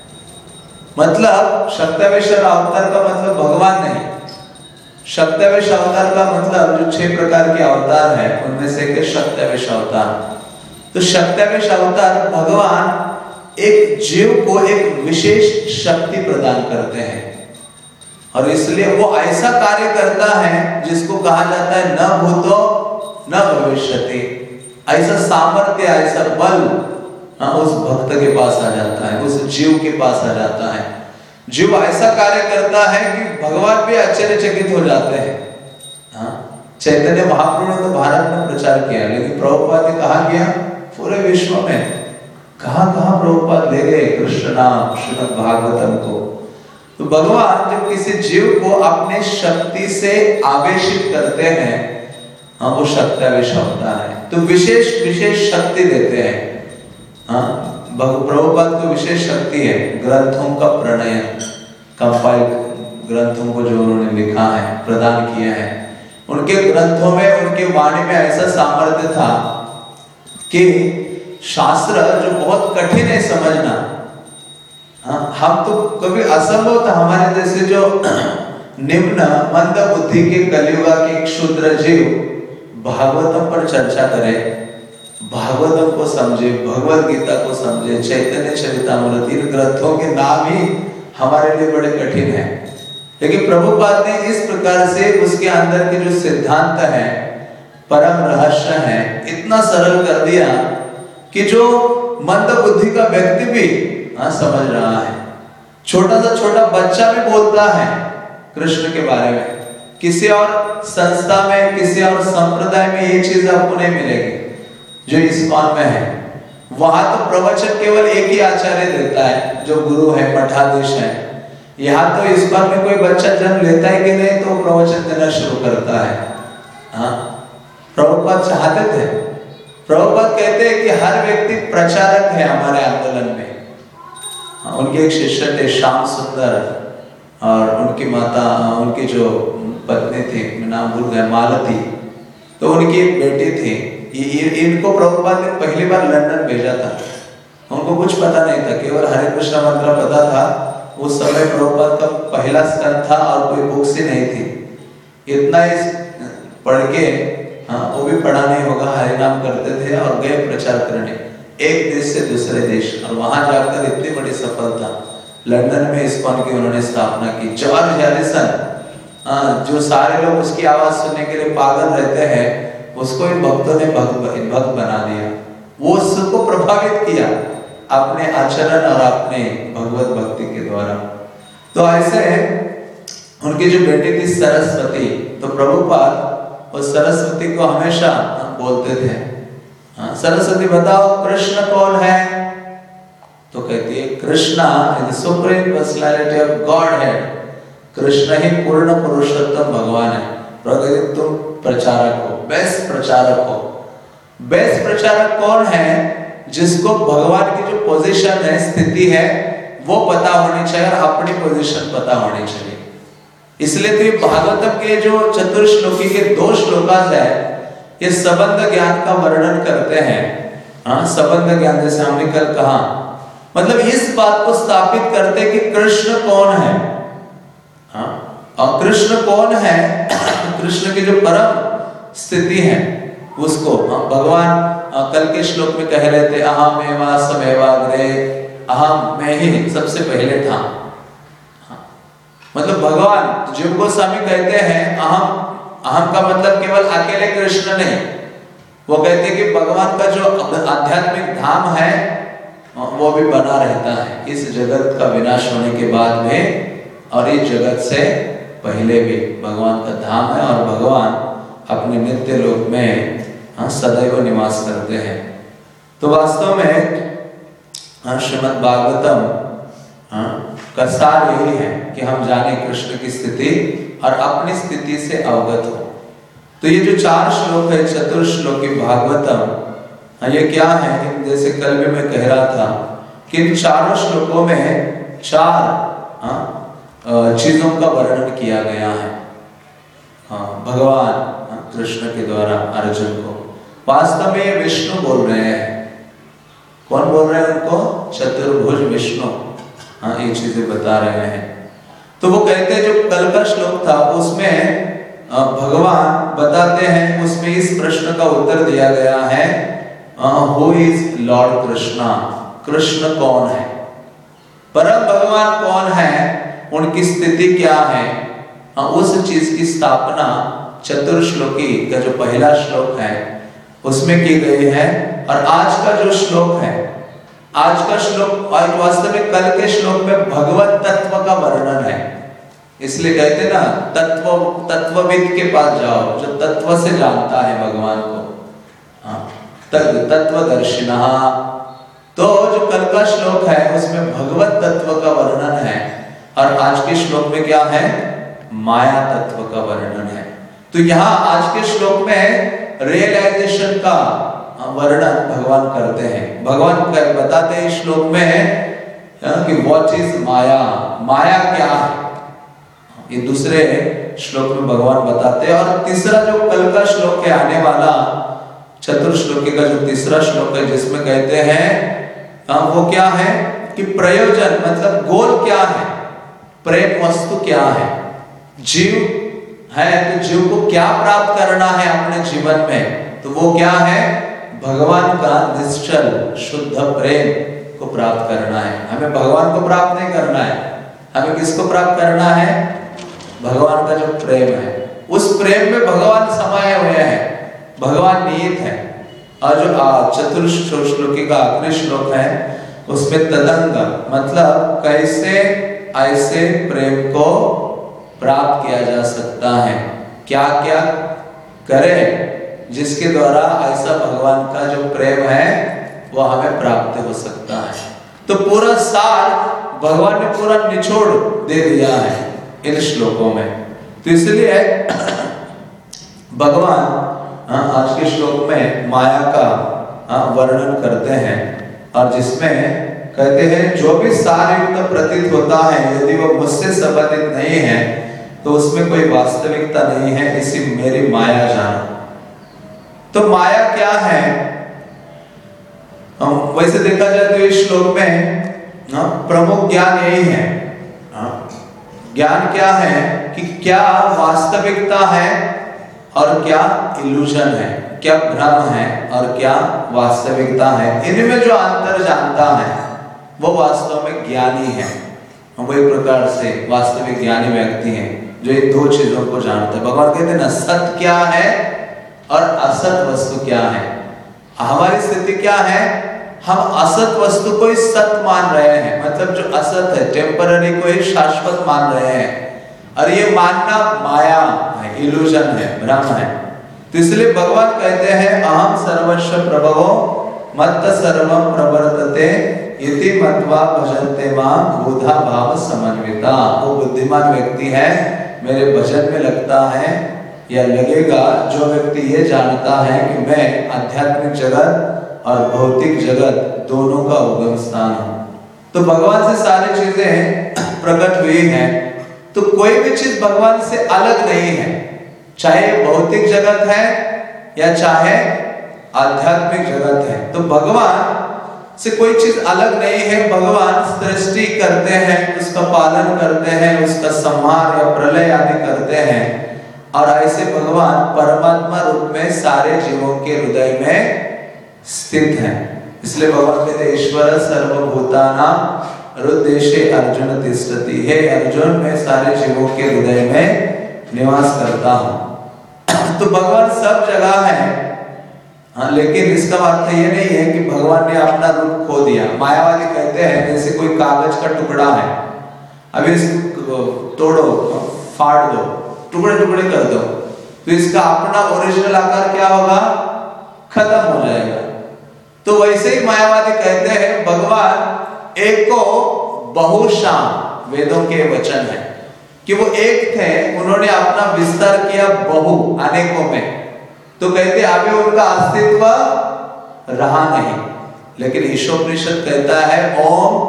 मतलब शक्त्यावेश अवतार का मतलब भगवान नहीं, शक्त्यावेश अवतार का मतलब जो छह प्रकार के अवतार है उनमें से एक शक्त्यावेश अवतार। तो शक्त्यावेश अवतार भगवान एक जीव को एक विशेष शक्ति प्रदान करते हैं और इसलिए वो ऐसा कार्य करता है जिसको कहा जाता है न भूतो न भविष्यति। ऐसा सामर्थ्य, ऐसा बल उस भक्त के पास आ जाता है, उस जीव के पास आ जाता है। जीव ऐसा कार्य करता है कि भगवान भी आश्चर्यचकित हो जाते हैं। हाँ, चैतन्य महाप्रभु ने तो भारत में प्रचार किया, लेकिन प्रभुपाद ने कहा गया पूरे विश्व में कहां कहां प्रभुपाद ले गए कृष्ण नाम श्रीमद् भागवतम को। तो भगवान जब किसी जीव को अपने शक्ति से आवेशित करते हैं, हाँ, वो शक्त्यावेश होता है। तो विशेष विशेष शक्ति देते हैं। हाँ, प्रभुपाद को विशेष शक्ति है ग्रंथों का प्रणयन, कंपाइल ग्रंथों को जो उन्होंने लिखा है, प्रदान किया है। उनके ग्रंथों में, उनके वाणी में ऐसा सामर्थ्य था कि शास्त्र जो बहुत कठिन है समझना, हाँ, हम तो कभी असंभव था हमारे जैसे जो निम्न मंद बुद्धि के कलियुगा के क्षुद्र जीव भागवतम पर चर्चा करे, भागवतम को समझे, भगवद गीता को समझे, चैतन्य चरितामृत, इन ग्रंथों के नाम ही हमारे लिए बड़े कठिन है। लेकिन प्रभुपाद ने इस प्रकार से उसके अंदर के जो सिद्धांत है, परम रहस्य है, इतना सरल कर दिया कि जो मंद बुद्धि का व्यक्ति भी हाँ समझ रहा है। छोटा सा छोटा बच्चा भी बोलता है कृष्ण के बारे में। किसी और संस्था में, किसी और संप्रदाय में ये चीज आपको नहीं मिलेगी जो इस्कॉन में है। वहां तो प्रवचन केवल एक ही आचार्य देता है जो गुरु है, मठाधीश है। यहाँ तो इस्कॉन में कोई बच्चा जन्म लेता है कि नहीं तो प्रवचन देना शुरू करता है। हाँ, प्रभुपाद चाहते थे, प्रभुपाद कहते हैं कि हर व्यक्ति प्रचारक है हमारे आंदोलन में। हाँ, उनके एक शिष्य थे श्याम सुंदर और उनकी माता, उनकी जो पत्नी थी, नाम भूल गया, मालती, तो उनकी एक बेटी थी। ये इनको प्रभुपाद ने पहली बार लंदन भेजा था। उनको कुछ पता नहीं था, केवल हरे कृष्ण मंत्र पता था। उस समय प्रभुपाद का पहला स्कंद था और कोई बुक्स ही नहीं थी। इतना ही पढ़ के, हाँ, वो भी पढ़ा नहीं होगा, हरि नाम करते थे और गए प्रचार करने एक देश से दूसरे देश। और वहां जाकर इतनी बड़ी सफलता, लंदन में इस्कॉन की उन्होंने स्थापना की। जॉर्ज हैरिसन, जो सारे लोग उसकी आवाज सुनने के लिए पागल रहते हैं, उसको इन भक्तों ने भक्त भक्त बना दिया। वो उसको प्रभावित किया अपने आचरण और अपने भगवत भक्ति के द्वारा। तो ऐसे उनकी जो बेटी थी सरस्वती, तो प्रभुपाद उस सरस्वती को हमेशा बोलते थे, हाँ, सरस्वती बताओ कृष्ण कौन है? तो कहती है Krishna is the supreme personality of God है। कृष्ण ही पूर्ण पुरुषोत्तम भगवान है। प्रगति तुम प्रचारक हो, बेस्ट प्रचारक हो। बेस्ट प्रचारक कौन है? जिसको भगवान की जो पोजीशन है, स्थिति है, वो पता होनी चाहिए और अपनी पोजीशन पता होनी चाहिए। इसलिए तो ये भागवतम के जो चतुर्श्लोकी के दो श्लोकास है, ये संबंध ज्ञान का वर्णन करते हैं। हाँ, संबंध ज्ञान जैसे हमने कल कहा, मतलब इस बात को स्थापित करते कि कृष्ण कौन है। हाँ, और कृष्ण कौन है? कृष्ण की जो परम स्थिति है उसको, हाँ, भगवान कल के श्लोक में कह रहे थे अहम एवा समेवाग्रे, अहम मैं ही सबसे पहले था। हाँ, मतलब भगवान जीव गोस्वामी कहते हैं अहम, अहम का मतलब केवल अकेले कृष्ण नहीं। वो कहते हैं कि भगवान का जो आध्यात्मिक धाम है वो भी बना रहता है इस जगत का विनाश होने के बाद में, और इस जगत से पहले भी भगवान का धाम है और भगवान अपने नित्य लोक में, हाँ, सदैव निवास करते हैं। तो वास्तव में हाँ, श्रीमद् भागवतम, हाँ, का सार यही है कि हम जाने कृष्ण की स्थिति और अपनी स्थिति से अवगत हो। तो ये जो चार श्लोक है चतुर्श्लोकी भागवतम, हाँ, ये क्या है? जैसे कल भी मैं कह रहा था कि इन चारों श्लोकों में चार हाँ, चीजों का वर्णन किया गया है हाँ, भगवान हाँ, कृष्ण के द्वारा अर्जुन को। वास्तव में ये विष्णु बोल रहे हैं। कौन बोल रहे हैं उनको? चतुर्भुज विष्णु हाँ, ये चीजें बता रहे हैं। तो वो कहते हैं जो कल का श्लोक था उसमें भगवान बताते हैं, उसमें इस प्रश्न का उत्तर दिया गया है, who is lord Krishna, Krishna कौन है, परम भगवान कौन है, उनकी स्थिति क्या है, उस चीज की स्थापना चतुर्श्लोकी का जो पहला श्लोक है उसमें की गई है। और आज का जो श्लोक है, आज का श्लोक वास्तव में कल के श्लोक में भगवत तत्व का वर्णन है। इसलिए कहते ना तत्व तत्वविद के पास जाओ, जो तत्व से जानता है भगवान को, हाँ, तत्वदर्शिना। तो जो कल का श्लोक है उसमें भगवत तत्व का वर्णन है और आज के श्लोक में क्या है? माया तत्व का वर्णन है। तो यहाँ आज के श्लोक में रियलाइजेशन का वर्णन भगवान करते हैं। भगवान बताते हैं इस श्लोक में कि व्हाट इज माया, माया क्या है, ये दूसरे श्लोक में भगवान बताते हैं। और तीसरा जो कल का श्लोक है आने वाला चतुर्श्लोकी का जो तीसरा श्लोक है जिसमें कहते हैं वो क्या है कि प्रयोजन मतलब गोल क्या है, प्रेम वस्तु क्या है, जीव है तो जीव को क्या प्राप्त करना है अपने जीवन में, तो वो क्या है? भगवान का निश्चल शुद्ध प्रेम को प्राप्त करना है। हमें भगवान को प्राप्त नहीं करना है, हमें किसको प्राप्त करना है? भगवान का जो प्रेम है, उस प्रेम में भगवान समाये हुए हैं, भगवान निहित है। और जो चतुर्श्लोकी का आखिरी श्लोक है उसमें तदंग मतलब कैसे ऐसे प्रेम को प्राप्त किया जा सकता है, क्या क्या करें जिसके द्वारा ऐसा भगवान का जो प्रेम है वो हमें प्राप्त हो सकता है। तो पूरा सार भगवान ने पूरा निचोड़ दे दिया है इन श्लोकों में। तो इसलिए भगवान आज के श्लोक में माया का वर्णन करते हैं और जिसमें कहते हैं जो भी सार युक्त प्रतीत होता है यदि वो मुझसे संबंधित नहीं है तो उसमें कोई वास्तविकता नहीं है, इसी मेरी माया जानो। तो माया क्या है? वैसे देखा जाए तो इस श्लोक में प्रमुख ज्ञान यही है। ज्ञान क्या है कि क्या वास्तविकता है और क्या इल्यूजन है, क्या भ्रम है और क्या वास्तविकता है। इनमें जो अंतर जानता है वो वास्तव में ज्ञानी है। वो एक प्रकार से वास्तविक ज्ञानी व्यक्ति है जो इन दो चीजों को जानता है। भगवान कहते हैं ना सत्य क्या है और असत वस्तु क्या है। हमारी स्थिति क्या है? हम असत वस्तु को ही सत्य मान रहे हैं, मतलब जो असत है टेम्पररी को ही शाश्वत मान रहे हैं और ये मानना माया है, इल्यूजन है, भ्रम है। तो इसलिए भगवान कहते हैं अहम सर्वस्व प्रभवो मत्त सर्वम प्रवर्तते इति मत्वा भजन्ते मां बुधा भाव समन्विता। वो बुद्धिमान व्यक्ति है, मेरे भजन में लगता है या लगेगा जो व्यक्ति ये जानता है कि मैं आध्यात्मिक जगत और भौतिक जगत दोनों का उगम स्थान हूं। तो भगवान से सारी चीजें प्रकट हुई हैं, तो कोई भी चीज भगवान से अलग नहीं है, चाहे भौतिक जगत है या चाहे आध्यात्मिक जगत है। तो भगवान से कोई चीज अलग नहीं है। भगवान सृष्टि करते हैं, उसका पालन करते हैं, उसका संहार या प्रलय आदि करते हैं और ऐसे भगवान परमात्मा रूप में सारे जीवों के हृदय में स्थित हैं। इसलिए भगवान कहते हैं ईश्वर सर्वभूतानां हृदयेषु अर्जुन तिष्ठति। हे अर्जुन, मैं सारे जीवों के हृदय में निवास करता हूँ। तो भगवान सब जगह है, हाँ, लेकिन इसका अर्थ ये नहीं है कि भगवान ने अपना रूप खो दिया। मायावादी कहते हैं जैसे कोई कागज का टुकड़ा है, अभी इसको तोड़ो, फाड़ दो, टुकड़े टुकड़े कर दो, तो इसका अपना ओरिजिनल आकार क्या होगा? खत्म हो जाएगा। तो वैसे ही मायावादी कहते हैं भगवान एको बहुशाम, वेदों के वचन है कि वो एक थे, उन्होंने अपना विस्तार किया बहु अनेकों में। तो कहते अभी उनका अस्तित्व रहा नहीं, लेकिन ईशोपनिषद कहता है ओम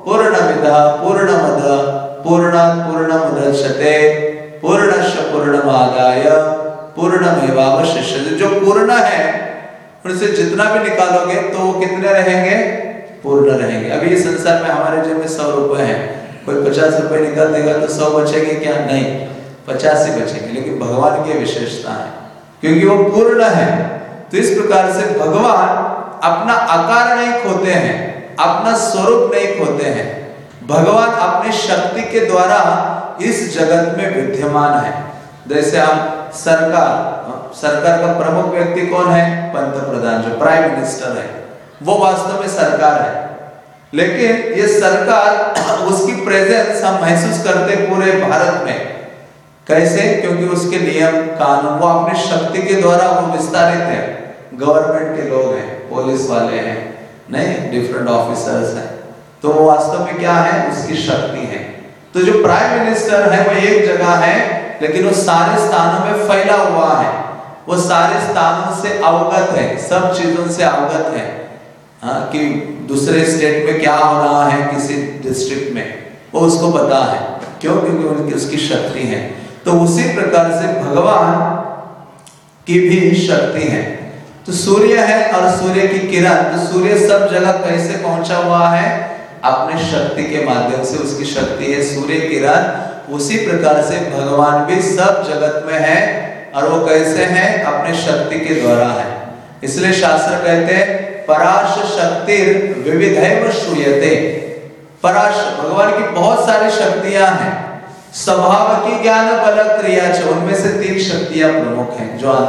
पूर्णमिदः पूर्णमदः पूर्णात् पूर्णमुदच्यते पूर्णस्य पूर्णमादाय पूर्णमेवावशिष्यते। जो पूर्ण है उनसे जितना भी निकालोगे तो वो कितने रहेंगे? पूर्ण रहेंगे। अभी इस संसार में हमारे जेब में सौ रुपए हैं, कोई पचास रुपए निकाल देगा तो सौ बचेंगे क्या? नहीं, पचास ही बचेंगे। लेकिन भगवान की विशेषता है क्योंकि वो पूर्ण है। तो इस प्रकार से भगवान अपना आकार नहीं खोते हैं, अपना स्वरूप नहीं खोते हैं। भगवान अपनी शक्ति के द्वारा इस जगत में विद्यमान है। जैसे हम सरकार सरकार का प्रमुख व्यक्ति कौन है? पंत प्रधान, जो प्राइम मिनिस्टर है, वो वास्तव में सरकार है। लेकिन ये सरकार उसकी प्रेजेंस हम महसूस करते पूरे भारत में। कैसे? क्योंकि उसके नियम कानून वो अपनी शक्ति के द्वारा वो विस्तारित है। गवर्नमेंट के लोग हैं, पुलिस वाले हैं, नहीं डिफरेंट ऑफिसर्स हैं, तो वो वास्तव में क्या है? उसकी शक्ति है। तो जो प्राइम मिनिस्टर है वो एक जगह है, लेकिन वो सारे स्थानों में फैला हुआ है। वो सारे स्थानों से अवगत है, सब चीजों से अवगत है। हाँ, कि दूसरे स्टेट में क्या हो रहा है, किसी डिस्ट्रिक्ट में, वो उसको पता है। क्यों? क्योंकि उनकी उसकी शक्ति है। तो उसी प्रकार से भगवान की भी शक्ति है। तो सूर्य है और सूर्य की किरण, तो सूर्य सब जगह कैसे पहुंचा हुआ है? अपने शक्ति के माध्यम से उसकी शक्ति है सूर्य किरण। उसी प्रकार से भगवान भी सब जगत में है और वो कैसे है? अपने शक्ति के द्वारा है। इसलिए शास्त्र कहते हैं पराश शक्तिर विविधैव श्रूयते। पराश भगवान की बहुत सारी शक्तियां हैं। स्वभाव की ज्ञान बल क्रिया च, उनमें से तीन शक्तियां प्रमुख हैं जो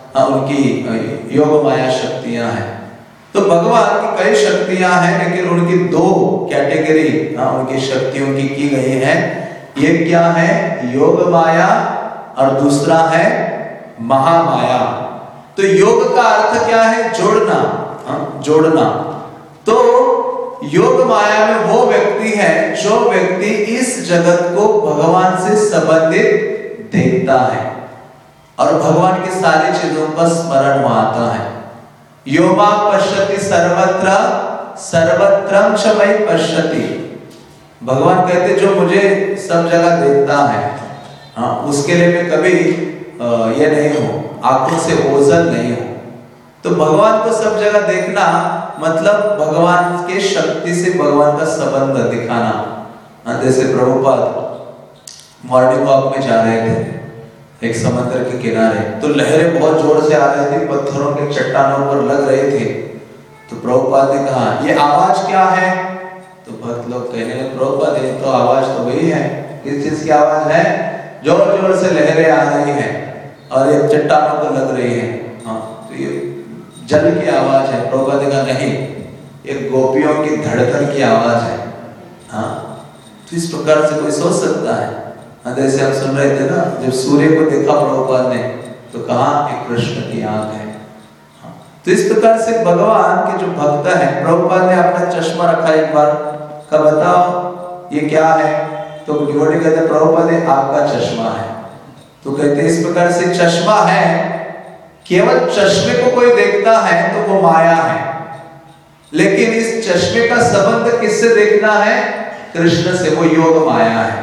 उनकी योग माया शक्तियां हैं। तो भगवान की कई शक्तियां हैं, लेकिन उनकी दो कैटेगरी उनकी शक्तियों की की गई है। एक क्या है? योग माया, और दूसरा है महामाया। तो योग का अर्थ क्या है? जोड़ना, जोड़ना। तो योग माया में वो व्यक्ति है जो व्यक्ति इस जगत को भगवान से संबंधित देखता है और भगवान की सारी चीजों का स्मरण में आता है। यो मां पश्यति सर्वत्र सर्वत्रं च मयि पश्यति। भगवान कहते जो मुझे सब जगह देखता है, हाँ, उसके लिए मैं कभी ये नहीं हूं, आंखों से ओझल नहीं हूं। तो भगवान को सब जगह देखना मतलब भगवान के शक्ति से भगवान का संबंध दिखाना। जैसे प्रभुपाद मॉर्निंग वॉक में जा रहे थे एक समुद्र के किनारे, तो लहरें बहुत जोर से आ रही थी, पत्थरों के चट्टानों पर लग रहे थे। तो प्रभुपाद ने कहा ये आवाज क्या है? तो भक्त लोग कहने लगे प्रभुपाद ये तो आवाज तो वही है। किस चीज की आवाज है? जोर जोर से लहरें आ रही हैं और ये चट्टानों पर लग रही है। हाँ, तो ये जल की आवाज है। प्रभुपाद ने कहा नहीं, ये गोपियों की धड़कन की आवाज है। हाँ, तो इस प्रकार से कोई सोच सकता है। जैसे हम सुन रहे थे ना, जब सूर्य को देखा प्रभुपाद ने तो कहा एक कृष्ण की आंख है। हाँ, तो इस प्रकार से भगवान के जो भक्त हैं, प्रभुपाद ने अपना चश्मा रखा एक बार, का बताओ ये क्या है? तो डिवोटी कहते प्रभुपाद ये आपका चश्मा है। तो कहते इस प्रकार से चश्मा है, केवल चश्मे को कोई देखता है तो वो माया है, लेकिन इस चश्मे का संबंध किससे देखना है? कृष्ण से, वो योग माया है।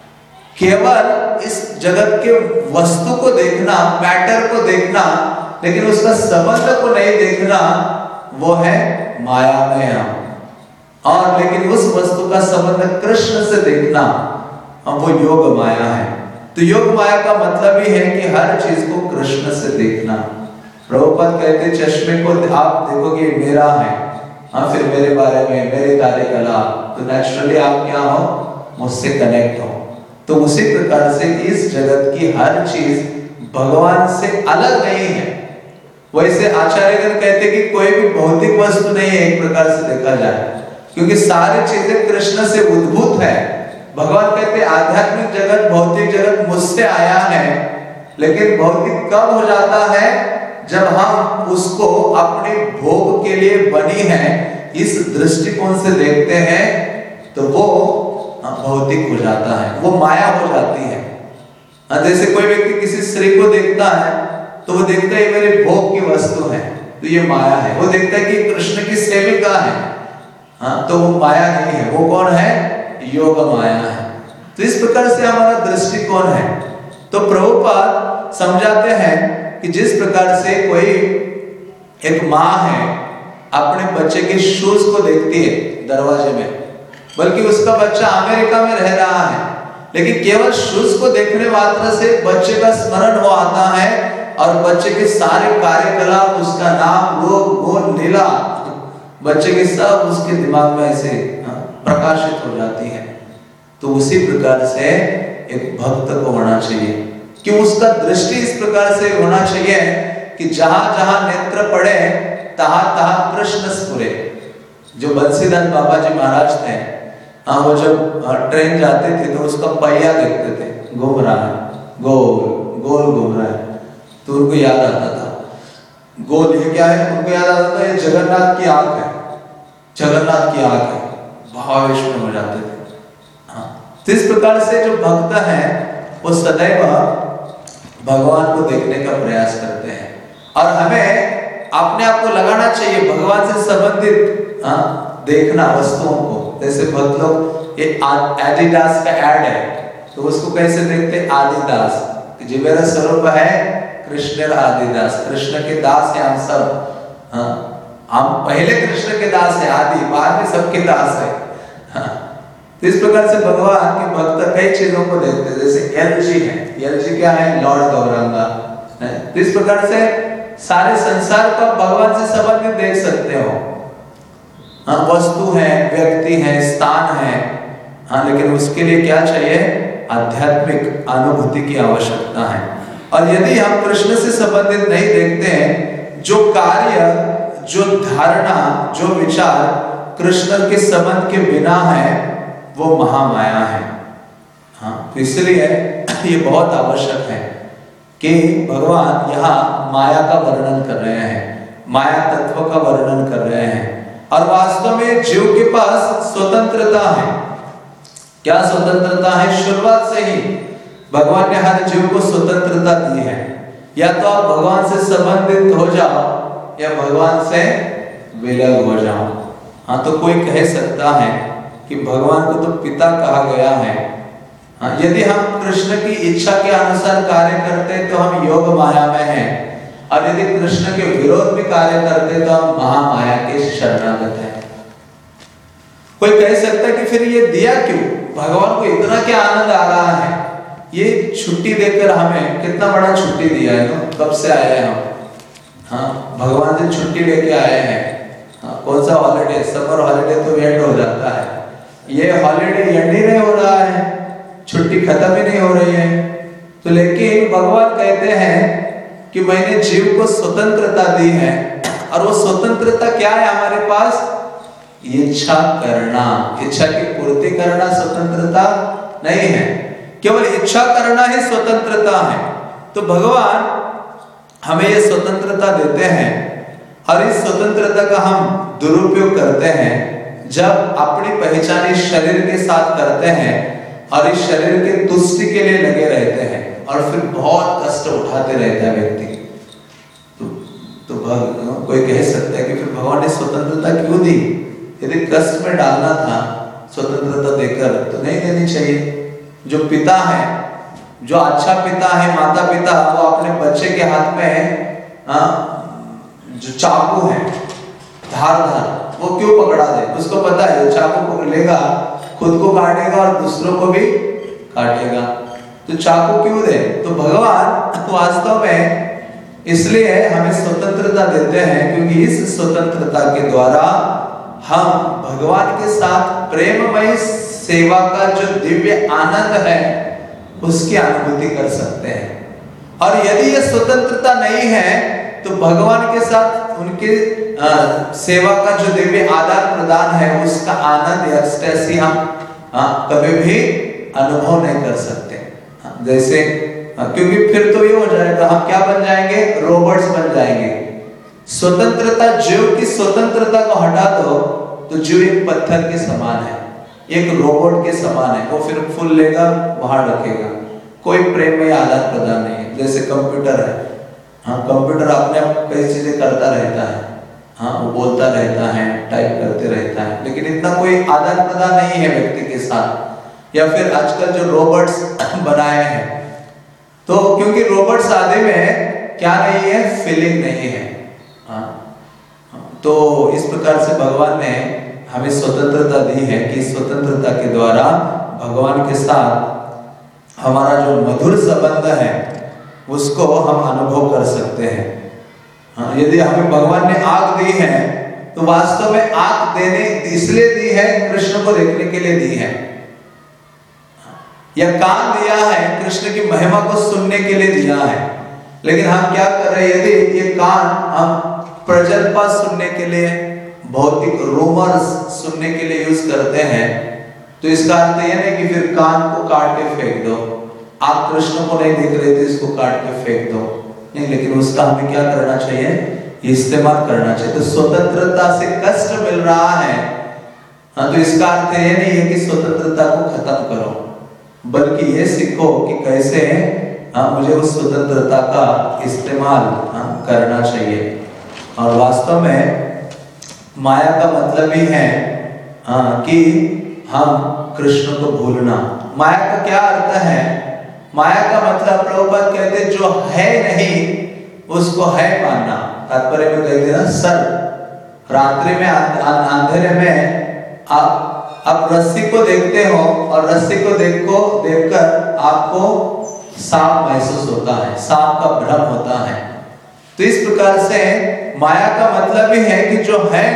केवल इस जगत के वस्तु को देखना, मैटर को देखना, लेकिन उसका संबंध को नहीं देखना, वो है माया में हम। और लेकिन उस वस्तु का संबंध कृष्ण से देखना, वो योग माया है। तो योग माया का मतलब ही है कि हर चीज को कृष्ण से देखना। प्रभुपाद कहते चश्मे को आप देखोगे मेरा है, हाँ, फिर मेरे बारे में, मेरे कार्यकलाप, तो नेचुरली आप क्या हो? मुझसे कनेक्ट हो। तो उसी प्रकार से इस जगत की हर चीज भगवान से अलग नहीं है। वैसे आचार्यगण कहते कि कोई भी भौतिक वस्तु नहीं है एक प्रकार से देखा जाए, क्योंकि सारी चीजें कृष्ण से उद्भूत है। भगवान कहते आध्यात्मिक जगत, भौतिक जगत मुझसे आया है, लेकिन भौतिक कब हो जाता है? जब हम उसको अपने भोग के लिए बनी है इस दृष्टिकोण से देखते हैं, तो वो भौतिक हो जाता है, वो माया हो जाती है। जैसे कोई व्यक्ति किसी स्त्री को देखता है तो वो देखता है मेरे भोग की वस्तु है, तो ये माया है। वो देखता है कि कृष्ण की सेविका है, हाँ, तो वो माया नहीं है, वो कौन है? योग माया है। तो इस प्रकार से हमारा दृष्टिकोण है। तो प्रभुपाद समझाते हैं कि जिस प्रकार से कोई एक माँ है अपने बच्चे के शूज को देखती है दरवाजे में, बल्कि उसका बच्चा अमेरिका में रह रहा है, लेकिन केवल शूज को देखने मात्र से बच्चे का स्मरण हो आता है और बच्चे के सारे कार्यकलाप, उसका नाम, रूप, गुण, लीला, बच्चे के सब उसके दिमाग में ऐसे प्रकाशित हो जाती है। तो उसी प्रकार से एक भक्त को होना चाहिए कि उसका दृष्टि इस प्रकार से होना चाहिए कि जहां जहां नेत्र पड़े तहां तहां कृष्ण स्फुरे। जो बंसीदास बाबा जी महाराज थे, हाँ, वो जब ट्रेन जाते थे तो उसका पहिया देखते थे, घूम रहा है, गोल गोल घूम रहा है, तो उनको याद आता था गोल ये क्या है, उनको याद आता था ये जगन्नाथ की आंख है, जगन्नाथ की आंख है, भावेश में हो जाते थे। हाँ, तो इस प्रकार से जो भक्त है वो सदैव भगवान को देखने का प्रयास करते हैं और हमें अपने आप को लगाना चाहिए भगवान से संबंधित हाँ, देखना वस्तुओं को। जैसे भक्त लोग ये एडिडास का ऐड है तो उसको कैसे देखते हैं? आदिदास, जो मेरा स्वरूप है कृष्ण आदिदास, कृष्ण के दास है हम सब। हाँ, हम पहले कृष्ण के दास है, आदि, बाद में सबके दास है। हाँ, तो इस प्रकार से भगवान के भक्त कई चीजों को देखते हैं। जैसे एल जी है, एल जी क्या है? लॉर्ड गौरांगा। तो इस प्रकार से सारे संसार को भगवान से संबंधित देख सकते हो। हाँ, वस्तु है, व्यक्ति है, स्थान है, हाँ, लेकिन उसके लिए क्या चाहिए? आध्यात्मिक अनुभूति की आवश्यकता है। और यदि हम कृष्ण से संबंधित नहीं देखते हैं, जो कार्य, जो धारणा, जो विचार कृष्ण के संबंध के बिना है वो महामाया है। हाँ, तो इसलिए ये बहुत आवश्यक है कि भगवान यहाँ माया का वर्णन कर रहे हैं, माया तत्व का वर्णन कर रहे हैं। और वास्तव में जीव के पास स्वतंत्रता है। क्या स्वतंत्रता है? शुरुआत से ही भगवान ने हर जीव को स्वतंत्रता दी है। या तो आप भगवान से संबंधित हो जाओ या भगवान से विलग हो जाओ। हाँ, तो कोई कह सकता है कि भगवान को तो पिता कहा गया है। हाँ, यदि हम कृष्ण की इच्छा के अनुसार कार्य करते हैं तो हम योग माया में हैं, और यदि कृष्ण के विरोध में कार्य करते तो हम महामाया के शरणागत हैं। कोई कह सकता है कि फिर ये दिया क्यों? भगवान को इतना क्या आनंद आ रहा है? ये छुट्टी देकर हमें कितना बड़ा छुट्टी दिया है ना, कब से आए हैं हम? हाँ, भगवान से छुट्टी लेके आए हैं। हाँ, कौन सा हॉलिडे? समर हॉलिडे तो एंड हो जाता है, ये हॉलिडे एंड ही नहीं हो रहा है, छुट्टी खत्म ही नहीं हो रही है। तो लेकिन भगवान कहते हैं कि मैंने जीव को स्वतंत्रता दी है, और वो स्वतंत्रता क्या है हमारे पास? इच्छा करना, इच्छा की पूर्ति करना स्वतंत्रता नहीं है, केवल इच्छा करना ही स्वतंत्रता है। तो भगवान हमें ये स्वतंत्रता देते हैं, और इस स्वतंत्रता का हम दुरुपयोग करते हैं जब अपनी पहचान इस शरीर के साथ करते हैं और इस शरीर के तुष्टि के लिए लगे रहते हैं, और फिर बहुत कष्ट उठाते रहता है व्यक्ति। तो, तो भग, कोई कह सकता है कि फिर भगवान ने स्वतंत्रता क्यों दी? यदि कष्ट में डालना था स्वतंत्रता देकर तो नहीं देनी चाहिए। जो पिता है, जो अच्छा पिता है, माता पिता, वो अपने बच्चे के हाथ में आ, जो चाकू है धारदार, वो क्यों पकड़ा दे? उसको पता है चाकू पकड़ लेगा, खुद को काटेगा और दूसरों को भी काटेगा, तो चाकू क्यों दे? तो भगवान वास्तव में इसलिए हमें स्वतंत्रता देते हैं क्योंकि इस स्वतंत्रता के द्वारा हम भगवान के साथ प्रेममय सेवा का जो दिव्य आनंद है उसकी अनुभूति कर सकते हैं। और यदि ये स्वतंत्रता नहीं है तो भगवान के साथ उनके आ, सेवा का जो दिव्य आदान प्रदान है उसका आनंद, एक्सटेसी हम आ, कभी भी अनुभव नहीं कर सकते। आ, जैसे आ, क्योंकि फिर तो ये हो जाएगा, हम क्या बन जाएंगे? रोबोट्स बन जाएंगे। स्वतंत्रता, जीव की स्वतंत्रता को हटा दो तो जीव एक पत्थर के समान है, एक रोबोट के समान है। वो फिर फूल लेगा, वहां रखेगा, कोई प्रेम में आदान प्रदान नहीं है। जैसे कंप्यूटर है, हाँ, कंप्यूटर अपने आप कई चीजें करता रहता है, हाँ वो बोलता रहता है, टाइप करते रहता है, लेकिन इतना कोई आदान प्रदान नहीं है व्यक्ति के साथ। या फिर आजकल जो रोबोट्स बनाए हैं, तो क्योंकि रोबोट्स आदि में क्या नहीं है, फीलिंग नहीं है। हाँ तो इस प्रकार से भगवान ने हमें स्वतंत्रता दी है कि स्वतंत्रता के द्वारा भगवान के साथ हमारा जो मधुर संबंध है उसको हम अनुभव कर सकते हैं। हाँ, यदि हमें भगवान ने आँख दी है तो वास्तव में आँख देने इसलिए दी है, कृष्ण को देखने के लिए दी है। या कान दिया है, कृष्ण की महिमा को सुनने के लिए दिया है। लेकिन हम क्या कर रहे हैं, यदि ये कान हम प्रजल्पा सुनने के लिए, भौतिक रूमर्स सुनने के लिए यूज करते हैं, तो इसका अर्थ यह नहीं कि फिर कान को काट के फेंक दो। आप कृष्ण को नहीं देख रहे थे, इसको काट के फेंक दो नहीं, लेकिन उसका हमें क्या करना चाहिए, इस्तेमाल करना चाहिए। तो स्वतंत्रता से कष्ट मिल रहा है, हाँ, तो इसका अर्थ यह नहीं है कि स्वतंत्रता को खत्म करो, बल्कि ये सीखो कि कैसे हाँ, मुझे उस स्वतंत्रता का इस्तेमाल हाँ, करना चाहिए। और वास्तव में माया का मतलब ही है हाँ, कि हम कृष्ण को भूलना। माया का क्या अर्थ है? माया का मतलब प्रभुपाद कहते जो है नहीं उसको है मानना। तात्पर्य में कहते ना, सर रात्रि में अंधेरे में आप आप रस्सी को देखते हो और रस्सी को देख को देखकर आपको सांप महसूस होता है, सांप का भ्रम होता है। तो इस प्रकार से माया का मतलब ही है कि जो है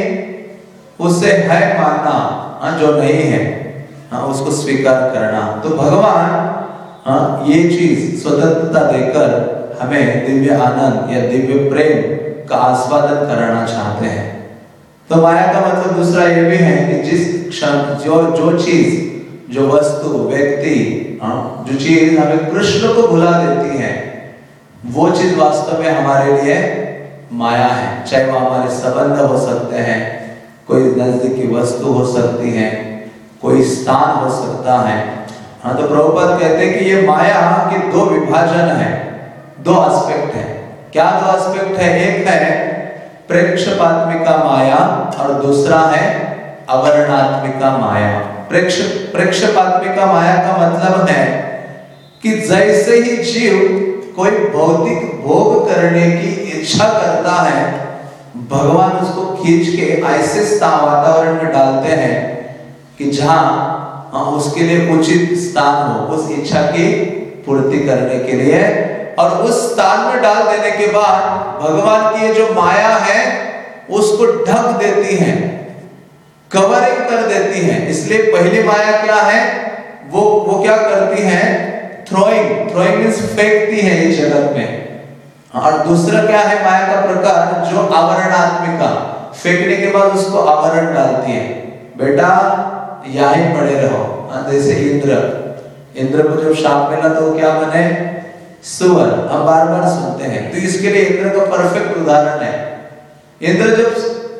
नहीं उसे है मानना, हाँ, जो नहीं है हाँ, उसको स्वीकार करना। तो भगवान हाँ, ये चीज स्वतंत्रता देकर हमें दिव्य आनंद या दिव्य प्रेम का आस्वादन कराना चाहते हैं। तो माया का मतलब दूसरा ये भी है कि जिस क्षण जो जो चीज, जो वस्तु, व्यक्ति हाँ, जो चीज हमें कृष्ण को भुला देती है, वो चीज वास्तव में हमारे लिए माया है। चाहे वो हमारे संबंध हो सकते हैं, कोई नजदीकी वस्तु हो सकती है, कोई स्थान हो सकता है। हाँ, तो प्रभुपाद कहते हैं कि ये माया के दो विभाजन है, दो एस्पेक्ट है। क्या दो एस्पेक्ट है? एक है प्रेक्षपात्मिका माया और दूसरा है अवर्णात्मिका माया। प्रेक्ष प्रेक्षपात्मिका माया का मतलब है कि जैसे ही जीव कोई भौतिक भोग करने की इच्छा करता है, भगवान उसको खींच के ऐसे वातावरण में डालते हैं कि जहां उसके लिए उचित स्थान हो उस इच्छा की पूर्ति करने के लिए। और उस स्थान में डाल देने के बाद भगवान की ये जो माया है उसको ढक देती है, कवरिंग कर देती है। इसलिए पहली माया क्या है, वो वो क्या करती है, थ्रोइंग थ्रोइंग मींस फेंकती है ये जगत में। और दूसरा क्या है माया का प्रकार, जो आवरणात्मिका, फेंकने के बाद उसको आवरण डालती है। बेटा यहीं पड़े रहो। जैसे इंद्र इंद्र को जब शाप मिला तो क्या बने, सुअर। हम बार बार सुनते हैं, तो इसके लिए इंद्र का परफेक्ट उदाहरण है। इंद्र जब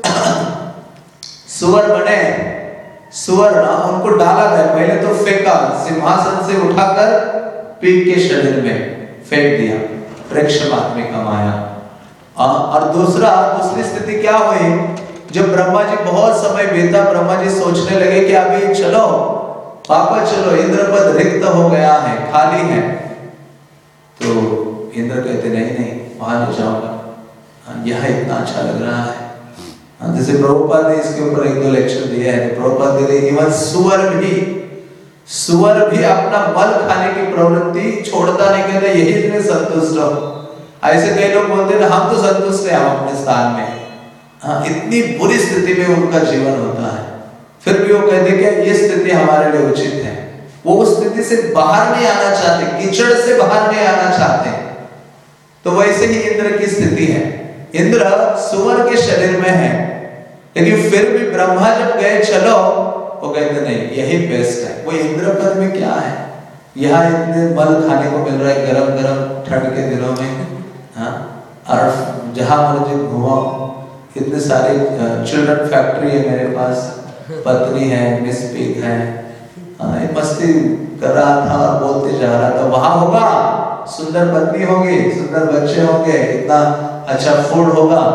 सुअर बने, सुअर ना उनको डाला गया, पहले तो फेंका, सिंहासन से उठाकर पीक के शरीर में फेंक दिया, प्रेक्षपात्मिका माया। और दूसरा दूसरी स्थिति क्या हुई, जब ब्रह्मा जी बहुत समय बीता, ब्रह्मा जी सोचने लगे कि अभी चलो वापस चलो, इंद्र पद रिक्त हो गया है, खाली है। तो इंद्र कहते नहीं नहीं वहां नहीं जाऊंगा, यह इतना अच्छा लग रहा है। जैसे प्रभुपाद ने इसके ऊपर एक दो लेक्चर दिया है। प्रभुपाद कहते हैं इवन सुअर भी सुअर भी अपना मल खाने की प्रवृत्ति छोड़ता नहीं, कहते यही इतने संतुष्ट हो। ऐसे कई लोग बोलते हैं हम तो संतुष्ट हैं हम अपने स्थान में। हाँ, इतनी बुरी स्थिति में उनका जीवन होता है, फिर भी वो कहते कि ये स्थिति हमारे लिए उचित है। वो उस स्थिति से बाहर नहीं आना चाहते, कीचड़ से बाहर नहीं आना चाहते। तो वैसे ही इंद्र की स्थिति है। इंद्र सुअर के शरीर में है, लेकिन फिर भी ब्रह्मा जब गए चलो, वो कहते नहीं यही बेस्ट है। वो इंद्र पद में क्या है, यहाँ इतने मल खाने को मिल रहा है गरम गरम ठंड के दिनों में। हाँ, और जहां मर्जी घुमाओ, इतने सारे चिल्ड्रन फैक्ट्री है मेरे पास, पत्नी है, मिस पिग है। हाँ, मस्ती कर रहा था और बोलते जा रहा था, वहां होगा सुंदर पत्नी होगी, सुंदर बच्चे होंगे, इतना अच्छा फूड होगा,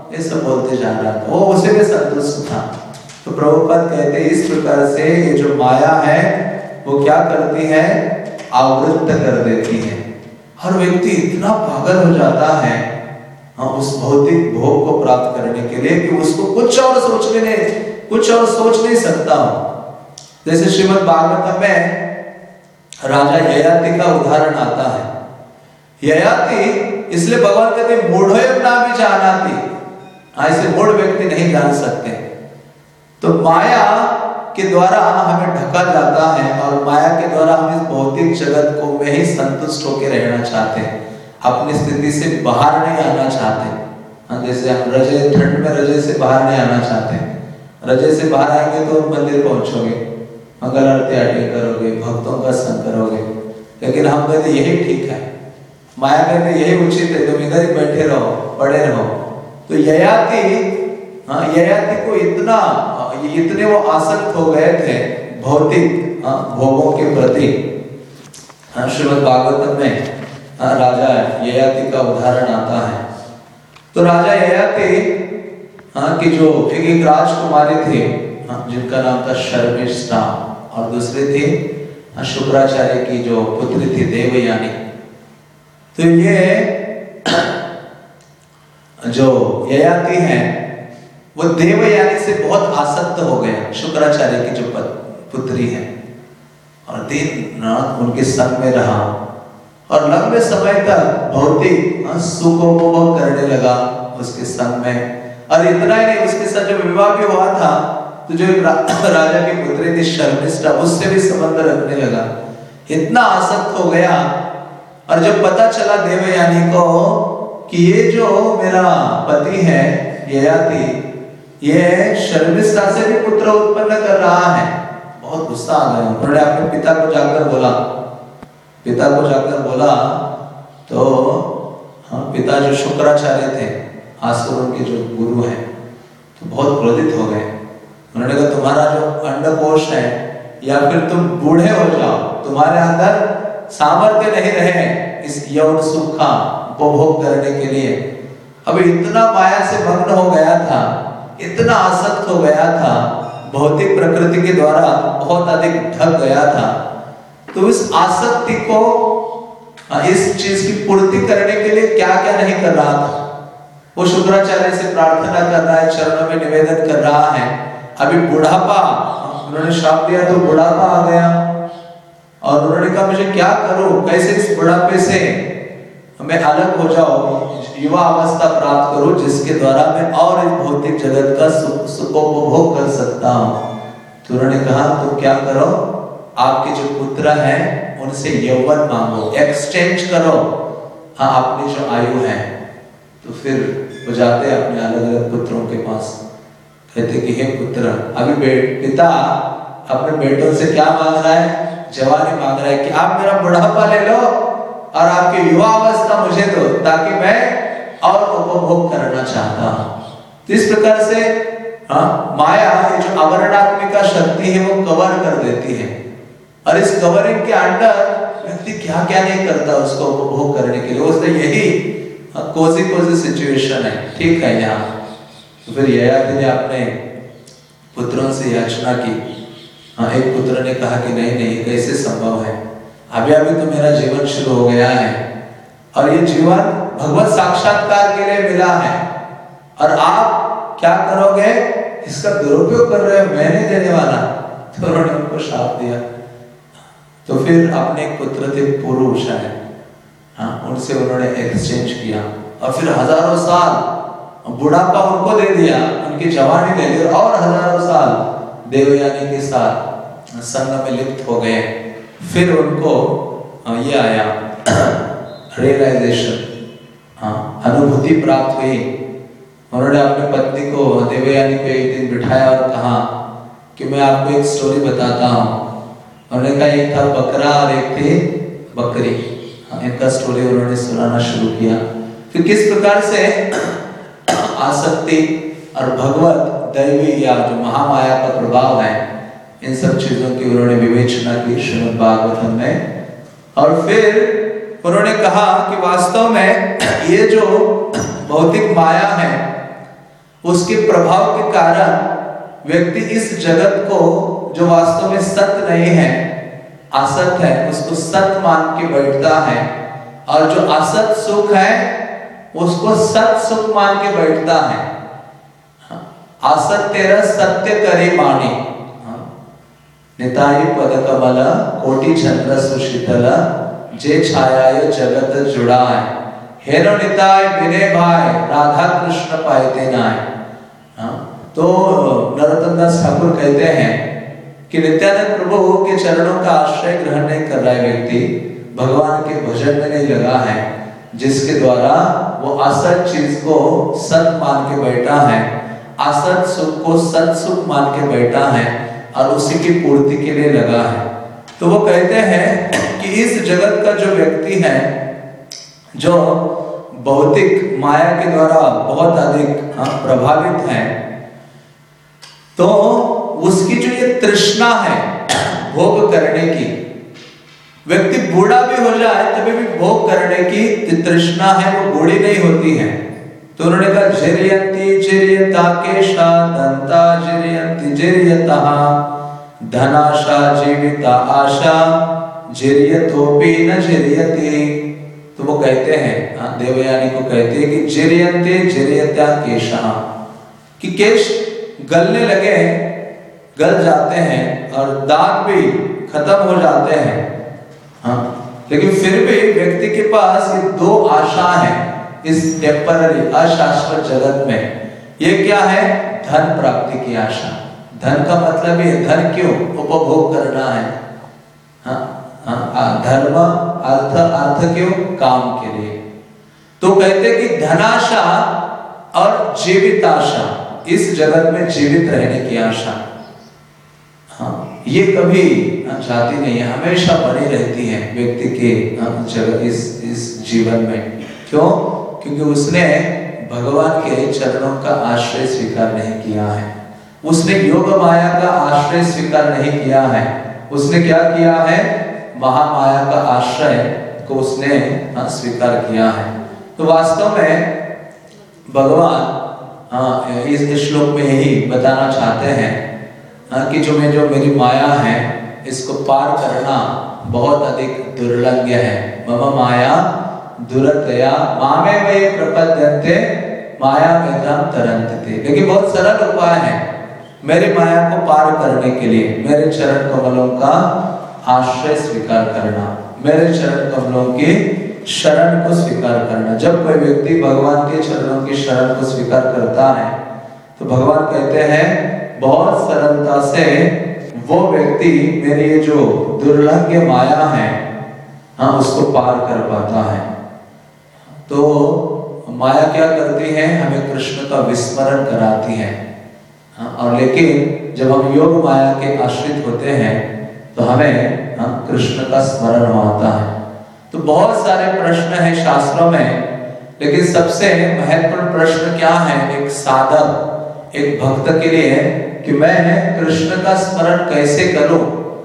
ये सब बोलते जा रहा था, वो उसे भी संतुष्ट था। तो प्रभुपाद कहते हैं इस प्रकार से ये जो माया है वो क्या करती है, आवृत्त कर देती है। हर व्यक्ति इतना पागल हो जाता है हाँ, उस भौतिक भोग को प्राप्त करने के लिए कि उसको कुछ और सोचने नहीं, कुछ और सोच नहीं सकता हो। जैसे श्रीमद् भागवतम में राजा ययाति का उदाहरण आता है। ययाति इसलिए भगवान कहते मूढ़ों ना भी जानाति, ऐसे मूढ़ व्यक्ति नहीं जान सकते। तो माया के द्वारा हमें ढका जाता है और माया के द्वारा हम इस भौतिक जगत को में ही संतुष्ट होकर रहना चाहते हैं, अपनी स्थिति से बाहर नहीं आना चाहते। जैसे हम रजय ठंड में रजय से बाहर नहीं आना चाहते, रजय से बाहर आएंगे तो मंदिर पहुंचोगे, मंगल आरती आरती करोगे, भक्तों का संग करोगे, लेकिन हम कहते यही ठीक है, माया कहते यही उचित है, तुम इधर ही बैठे रहो, पड़े रहो। तो ययाति हाँ ययाति को इतना इतने वो आसक्त हो गए थे भौतिक हाँ, भोगों के प्रति। हाँ, श्रीमद् भागवतम में हाँ, राजा ययाति का उदाहरण आता है। तो राजा ययाति हाँ कि जो एक एक राजकुमारी थे हाँ, जिनका नाम था शर्मिष्ठा और दूसरी थी हाँ, शुक्राचार्य की जो पुत्री थी देवयानी। तो ये जो ययाति है वो देवयानी से बहुत आसक्त हो गया, शुक्राचार्य की जो पुत्री है, और दिन रात उनके संग में रहा और लंबे समय तक भौतिक सुख उपभोग करने लगा उसके संग में। और इतना ही नहीं, उसके साथ जो विवाह भी हुआ था तो जो रा, राजा की पुत्री थी शर्मिष्ठा, उससे भी संबंध रखने लगा, इतना आसक्त हो गया। और जब पता चला देवयानी को कि ये जो मेरा पति है ययाति, ये शर्मिष्ठा से भी पुत्र उत्पन्न कर रहा है, बहुत गुस्सा आ गया। उन्होंने अपने पिता को जाकर बोला, पिता को जाकर बोला तो हाँ, पिता जो शुक्राचार्य थे आसुरों के जो गुरु हैं, तो बहुत क्रोधित हो गए। उन्होंने कहा तुम्हारा जो अंडकोश है या फिर तुम बूढ़े हो जाओ, तुम्हारे अंदर सामर्थ्य नहीं रहे इस यौन सुख का उपभोग करने के लिए। अब इतना माया से भग्न हो गया था, इतना आसक्त हो गया था, भौतिक प्रकृति के द्वारा बहुत अधिक ढक गया था। तो इस आसक्ति को, इस चीज की पूर्ति करने के लिए क्या क्या नहीं कर रहा था। वो शुक्राचार्य से प्रार्थना कर रहा है, चरणों में निवेदन कर रहा है। अभी बुढ़ापा, उन्होंने श्राप दिया तो बुढ़ापा आ गया और उन्होंने कहा मुझे क्या करूं, कैसे इस बुढ़ापे से मैं अलग हो जाऊं, युवा अवस्था प्राप्त करूं जिसके द्वारा मैं और इस भौतिक जगत का सुखोपभोग कर सकता हूं। तो उन्होंने कहा तो क्या करो, आपके जो पुत्र हैं उनसे यौवन मांगो, एक्सचेंज करो हाँ अपनी जो आयु है। तो फिर वो जाते अपने अलग अलग पुत्रों के पास, कहते कि हे पुत्र, अभी पिता अपने बेटों से क्या मांग रहा है, जवानी मांग रहा है कि आप मेरा बुढ़ापा ले लो और आपकी युवा अवस्था मुझे दो ताकि मैं और उपभोग करना चाहता हूं। तो इस प्रकार से हाँ, माया ये जो आवरणात्मिका शक्ति है वो कवर कर देती है, और इस कवरिंग के अंडर व्यक्ति क्या क्या नहीं करता उसको उपभोग करने के लिए। उसने यही कोजी कोजी सिचुएशन है, ठीक है यहाँ। तो फिर ययाति ने अपने पुत्रों से याचना की। हाँ, एक पुत्र ने कहा कि नहीं नहीं कैसे संभव है, अभी अभी तो मेरा जीवन शुरू हो गया है और ये जीवन भगवत साक्षात्कार के लिए मिला है, और आप क्या करोगे, इसका दुरुपयोग कर रहे हो, मैं नहीं देने वाला। तो उन्होंने उनको श्राप दिया। तो फिर अपने एक पुत्र थे पुरुष है हाँ, उनसे उन्होंने एक्सचेंज किया और फिर हजारों साल बुढ़ापा उनको दे दिया, उनकी जवानी दे दी और हजारों साल देवयानी के साथ संग में लिप्त हो गए। फिर उनको ये आया रियलाइजेशन, हाँ, अनुभूति प्राप्त हुई। उन्होंने अपनी पत्नी को देवयानी को एक दिन बिठाया और कहा कि मैं आपको एक स्टोरी बताता हूँ। उन्होंने कहा एक था बकरा और एक थी बकरी। हाँ, इनका स्टोरी उन्होंने सुनाना शुरू किया। फिर किस प्रकार से आसक्ति और भगवत दैवी या जो महामाया का प्रभाव है, इन सब चीजों की उन्होंने विवेचना की श्रीमद् भागवतम में। और फिर उन्होंने कहा कि वास्तव में ये जो भौतिक माया है उसके प्रभाव के कारण व्यक्ति इस जगत को जो वास्तव में सत्य नहीं है, असत है, उसको सत्य मान के बैठता है, और जो असत सुख है उसको सत्य सुख मान के बैठता है। असत तेरा सत्य करे माने, निताई पद कमल कोटि चंद्र सुशीतल जे छाया जगत जुड़ा है, हेरो निताय विनय भाई राधा कृष्ण पाए नाय। तो नरोत्तम दास ठाकुर कहते हैं कि नित्यानंद प्रभु के चरणों का आश्रय ग्रहण नहीं कर रहा है व्यक्ति, भगवान के भजन में नहीं लगा है, जिसके द्वारा वो असत चीज को सत मान के बैठा है, असत सुख को सत सुख मान के बैठा है और उसी की पूर्ति के लिए लगा है। तो वो कहते हैं कि इस जगत का जो व्यक्ति है, जो भौतिक माया के द्वारा बहुत अधिक प्रभावित है, तो उसकी जो ये तृष्णा है भोग करने की, व्यक्ति बूढ़ा भी हो जाए तभी भी भोग करने की तृष्णा है वो बूढ़ी नहीं होती है। तो उन्होंने कहा जिरयन्ति जिरयता केशा दंता जिरयन्ति जिरयता धनाशा जीविता आशा जिरयतोपि न जिरयति। तो वो कहते हैं, देवयानी को कहते हैं कि जिरयन्ति जिरयता केशा, कि केश गलने लगे, गल जाते हैं और दांत भी खत्म हो जाते हैं, हाँ, लेकिन फिर भी व्यक्ति के पास ये दो आशा है इस टेम्पररी अशाश्वत जगत में। ये क्या है? धन प्राप्ति की आशा। धन का मतलब ये धन क्यों? उपभोग करना है, हाँ, हाँ, धर्म अर्थ, अर्थ क्यों? काम के लिए। तो कहते कि धनाशा और जीवित आशा, इस जगत में जीवित रहने की आशा, हाँ, ये कभी जाती नहीं है, हमेशा बनी रहती है व्यक्ति के जगत इस इस जीवन में। क्यों? क्योंकि उसने भगवान के चरणों का आश्रय स्वीकार नहीं किया है, उसने योग माया का आश्रय स्वीकार नहीं किया है, उसने क्या किया है? महामाया का आश्रय को उसने स्वीकार किया है। तो वास्तव में भगवान हाँ, इस श्लोक में यही बताना चाहते हैं हाँ, कि जो मैं जो मेरी माया है इसको पार करना बहुत अधिक दुर्लभ है। मम माया दुरतया मामे वै प्रपद्यन्ते माया मेधाम तरन्ते। लेकिन बहुत सरल उपाय है मेरी माया को पार करने के लिए, मेरे चरण कमलों का आश्रय स्वीकार करना, मेरे चरण कमलों की शरण को स्वीकार करना। जब कोई व्यक्ति भगवान के चरणों की शरण को स्वीकार करता है तो भगवान कहते हैं बहुत सरलता से वो व्यक्ति मेरी ये जो दुर्लभ माया है हाँ उसको पार कर पाता है। तो माया क्या करती है? हमें कृष्ण का विस्मरण कराती है हाँ, और लेकिन जब हम योग माया के आश्रित होते हैं तो हमें हाँ, कृष्ण का स्मरण होता है। तो बहुत सारे प्रश्न हैं शास्त्रों में, लेकिन सबसे महत्वपूर्ण प्रश्न क्या है एक साधक, एक भक्त के लिए, कि मैं कृष्ण का स्मरण कैसे करूं,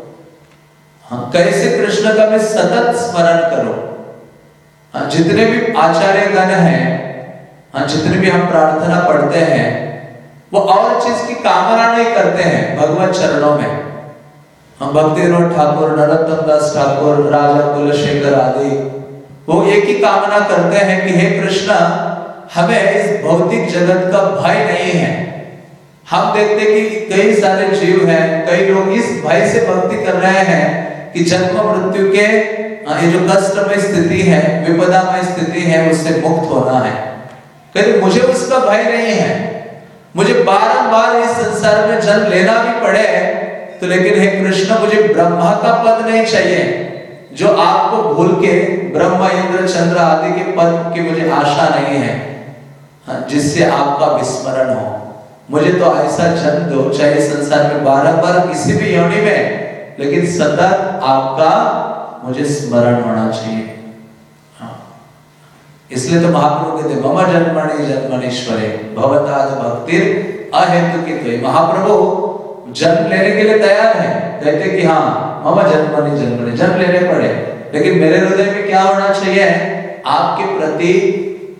हाँ, कैसे कृष्ण का मैं सतत स्मरण करूं। हाँ, जितने भी आचार्य गण हैं, हाँ, जितने भी हम प्रार्थना पढ़ते हैं, वो और चीज की कामना नहीं करते हैं भगवत चरणों में। हम भक्ति विनोद ठाकुर, नरोत्तम दास ठाकुर, राजा कुलशेखर आदि, वो एक ही कामना करते हैं कि हे कृष्ण, हमें इस भौतिक जगत का भय नहीं है। हम देखते कि कई सारे जीव हैं, कई लोग इस भय से भक्ति कर रहे हैं कि जन्म मृत्यु के ये जो कष्ट में स्थिति है, विपदा में स्थिति है, उससे मुक्त होना है। कहते मुझे उसका भय नहीं है, मुझे बारंबार इस संसार में जन्म लेना भी पड़े तो, लेकिन हे कृष्ण मुझे ब्रह्मा का पद नहीं चाहिए, जो आपको भूल के ब्रह्मा इंद्र चंद्र आदि के पद की मुझे आशा नहीं है, जिससे आपका विस्मरण हो। मुझे तो ऐसा जन्म दो, चाहे संसार में बारह बार किसी भी योनि में, लेकिन सतत आपका मुझे स्मरण होना चाहिए। हाँ। इसलिए तो महाप्रभु कहते मम जन्मनि जन्मनीश्वरे भवताद भक्तिर अहेतुके। महाप्रभु जन्म लेने के लिए तैयार है, कहते कि हाँ मम जन्मनि जन्मनि, जन्म लेने पड़े, लेकिन मेरे हृदय में क्या होना चाहिए? आपके प्रति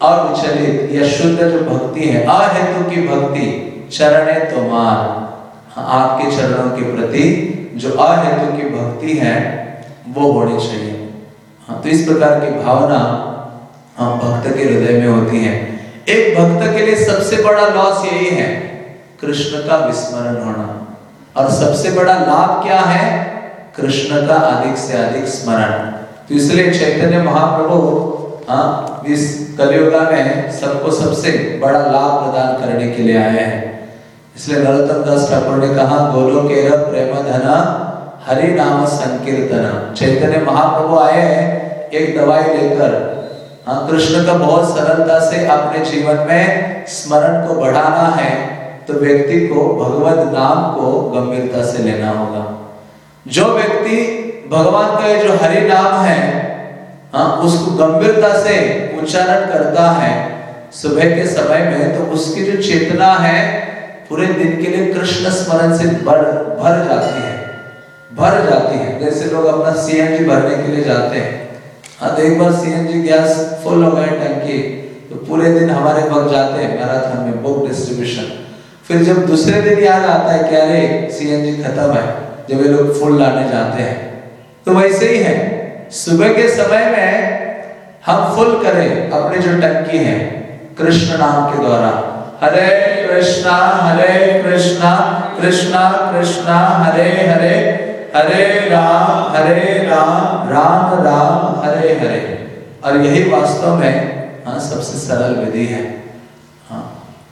अविचलित या शुद्ध जो भक्ति है, अहेतु की भक्ति, चरणे तुम्हार, आपके चरणों के प्रति जो अहेतु की भक्ति है वो होनी चाहिए। हाँ, तो इस प्रकार की भावना हाँ, भक्त के हृदय में होती है। एक भक्त के लिए सबसे बड़ा लॉस यही है, कृष्ण का विस्मरण होना। और सबसे बड़ा लाभ क्या है? कृष्ण का अधिक से अधिक स्मरण। तो इसलिए चैतन्य महाप्रभु हाँ, इस कलियुग में सबको सबसे बड़ा लाभ प्रदान करने के लिए आए हैं। इसलिए नरोत्तम दास ठाकुर ने कहा, गोलोकेर प्रेम धना हरि नाम संकीर्तन। चैतन्य महाप्रभु आए हैं एक दवाई लेकर, हाँ, कृष्ण का बहुत सरलता से अपने जीवन में स्मरण को बढ़ाना है तो व्यक्ति को भगवत नाम को गंभीरता से लेना होगा। जो व्यक्ति भगवान का ये जो हरि नाम है हाँ, उसको गंभीरता से उच्चारण करता है सुबह के समय में, तो उसकी जो चेतना है पूरे दिन के लिए कृष्ण स्मरण से भर भर जाती है, भर जाती है। जैसे लोग अपना सीएनजी भरने के लिए जाते हैं, हाँ, तो एक बार सीएनजी गैस फुल हो गए टंकी तो पूरे दिन हमारे वक्त जाते हैं मैराथन में बुक डिस्ट्रीब्यूशन। फिर जब दूसरे दिन याद आता है कि अरे सीएनजी खत्म है, जब ये लोग फुल लाने जाते हैं। तो वैसे ही है, सुबह के समय में हम फुल करें अपने जो टंकी है कृष्ण नाम के द्वारा। हरे कृष्णा हरे कृष्णा कृष्णा कृष्णा हरे हरे, हरे राम हरे राम राम राम हरे हरे। और यही वास्तव में हाँ सबसे सरल विधि है। हाँ,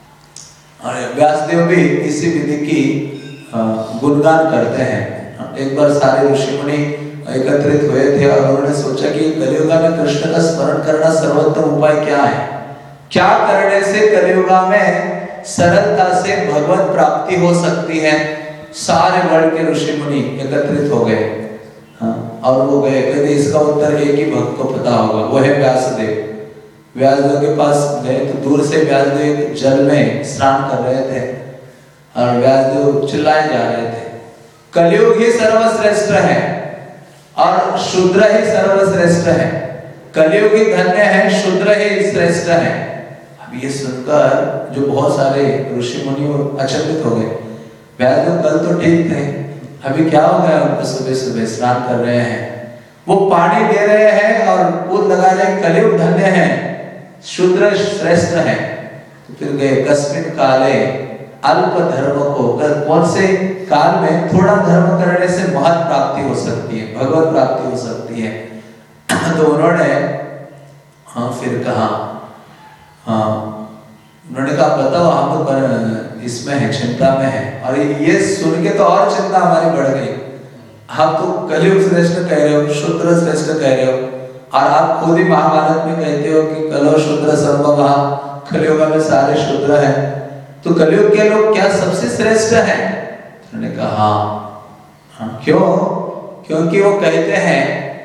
और व्यासदेव भी इसी विधि की गुणगान करते हैं। एक बार सारे ऋषि मुनि एकत्रित हुए थे और उन्होंने सोचा कि कलियुग में कृष्ण का स्मरण करना सर्वोत्तम उपाय क्या है, क्या करने से कलियुग में सरलता से भगवत प्राप्ति हो सकती है। सारे वर्ल्ड के ऋषि मुनि एकत्रित हो गए हाँ, और वो गए, कहते इसका उत्तर एक ही भक्त को पता होगा, वो है व्यासदेव। व्यासदेव के पास गए तो दूर से व्यासदेव जल में स्नान कर रहे थे और व्यासदेव चिल्लाए जा रहे थे, कलियुग ही सर्वश्रेष्ठ है और शूद्र ही सर्वश्रेष्ठ है, कलियुग ही धन्य है, शूद्र ही श्रेष्ठ है। अब ये सुनकर जो बहुत सारे ऋषि मुनि अचंभित हो गए। व्यासदेव कल तो ठीक थे, अभी क्या हो गया उनको? सुबह सुबह स्नान कर रहे हैं, वो पानी दे रहे हैं और कूद लगा रहे हैं, कलियुग धन्य है, शूद्र श्रेष्ठ है। तो फिर गए, कस्मिन काले अल्प धर्म को, कौन से काल में थोड़ा धर्म करने से महत प्राप्ति हो सकती है, भगवत प्राप्ति हो सकती है। तो उन्होंने हाँ फिर कहा हाँ उन्होंने कहा बताओ, हम तो इसमें है, चिंता में है। और ये सुन के तो और चिंता हमारी बढ़ गई। आप तो कलियुग श्रेष्ठ कह रहे हो, शूद्र श्रेष्ठ कह रहे हो, और आप खुद ही महाभारत में कहते हो कि कलो शूद्र सर्वभा, कलियुग में सारे शूद्र हैं, तो कलियुग के लोग क्या सबसे श्रेष्ठ हैं? उन्होंने कहा हाँ, हाँ क्यों? क्योंकि वो कहते हैं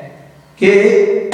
कि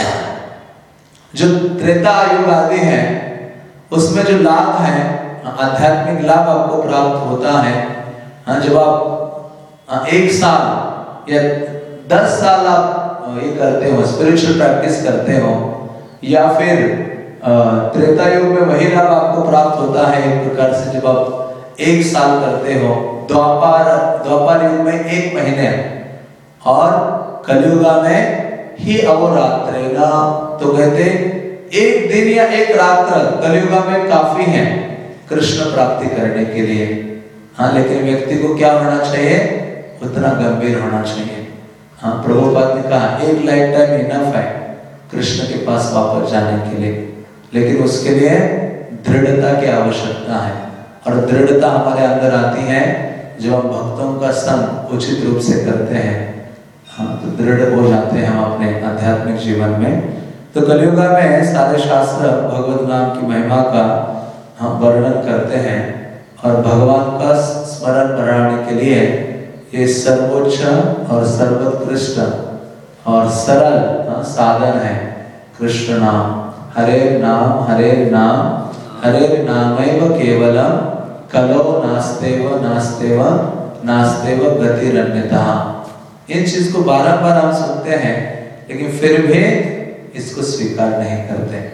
जो त्रेता युग आदि है उसमें जो लाभ है, आध्यात्मिक लाभ आपको प्राप्त होता है हाँ, जब आप एक साल या दस साल आप ये करते हो, स्पिरिचुअल प्रैक्टिस करते हो, या फिर त्रेता युग में वही लाभ आपको प्राप्त होता है एक प्रकार से जब आप एक साल करते हो। द्वापर द्वापर युग में एक महीने और कलियुग में ही अवरात्रेना, तो कहते एक दिन या एक रात्र कलियुग में काफी है कृष्ण प्राप्ति करने के लिए। हाँ, लेकिन व्यक्ति को क्या होना चाहिए? उतना गंभीर होना चाहिए। हाँ, प्रभुपाद ने कहा एक लाइफ टाइम इनफ है कृष्ण के पास वापस जाने के लिए, लेकिन उसके लिए दृढ़ता की आवश्यकता है। और दृढ़ता हमारे अंदर आती है जब हम भक्तों का संग उचित रूप से करते हैं। हाँ, तो दृढ़ हो जाते हैं हम अपने आध्यात्मिक जीवन में। तो कलियुग में सारे शास्त्र भगवत नाम की महिमा का हम वर्णन करते हैं और भगवान का स्मरण बढ़ाने के लिए ये सर्वोच्च और सर्वोत्कृष्ट और सरल साधन है कृष्ण नाम। हरे नाम हरे नाम हरे नामैव केवलम कलो नास्तेव नास्तेव नास्तेव गतिरन्यथा। इन चीज को बारंबार हम सुनते हैं लेकिन फिर भी इसको स्वीकार नहीं करते।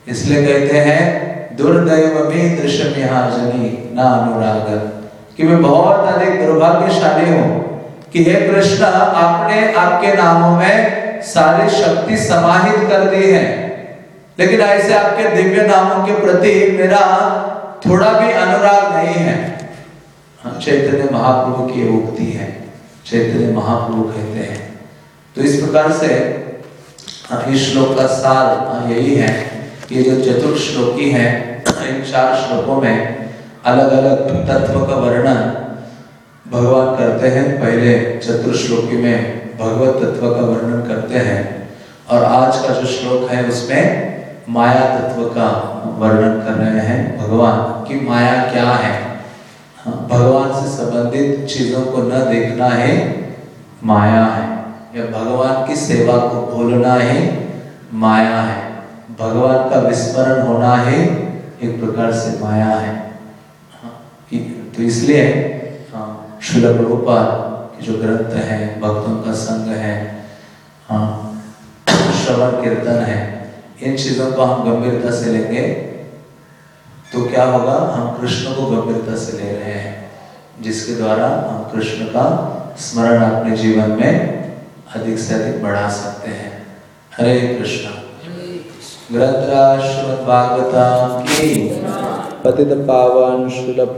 इसलिए कहते हैं दुर्दैव में दृश्य जनी ना अनुराग, कि मैं बहुत अधिक दुर्भाग्यशाली हूँ कि हे कृष्ण आपने आपके नामों में सारी शक्ति समाहित कर दी है, लेकिन ऐसे आपके दिव्य नामों के प्रति मेरा थोड़ा भी अनुराग नहीं है। चैतन्य महाप्रभु की उक्ति है, चैतन्य महाप्रभु कहते हैं। तो इस प्रकार से इस श्लोक का सार यही है, ये जो चतुर्थ श्लोकी है, इन चार श्लोकों में अलग अलग तत्व का वर्णन भगवान करते हैं। पहले चतुर्श्लोकी में भगवत तत्व का वर्णन करते हैं, और आज का जो श्लोक है उसमें माया तत्व का वर्णन कर रहे हैं भगवान कि माया क्या है। भगवान से संबंधित चीजों को न देखना है माया है, या भगवान की सेवा को भूलना है माया है, भगवान का विस्मरण होना है एक प्रकार से माया है। तो इसलिए श्रील प्रभुपाद के जो ग्रंथ है, भक्तों का संग है, श्रवण कीर्तन है, इन चीजों को हम गंभीरता से लेंगे तो क्या होगा, हम कृष्ण को गंभीरता से ले रहे हैं, जिसके द्वारा हम कृष्ण का स्मरण अपने जीवन में अधिक से अधिक बढ़ा सकते हैं। हरे कृष्ण। ग्रंथराज श्रीमद् भागवतम की पतित पावन श्रील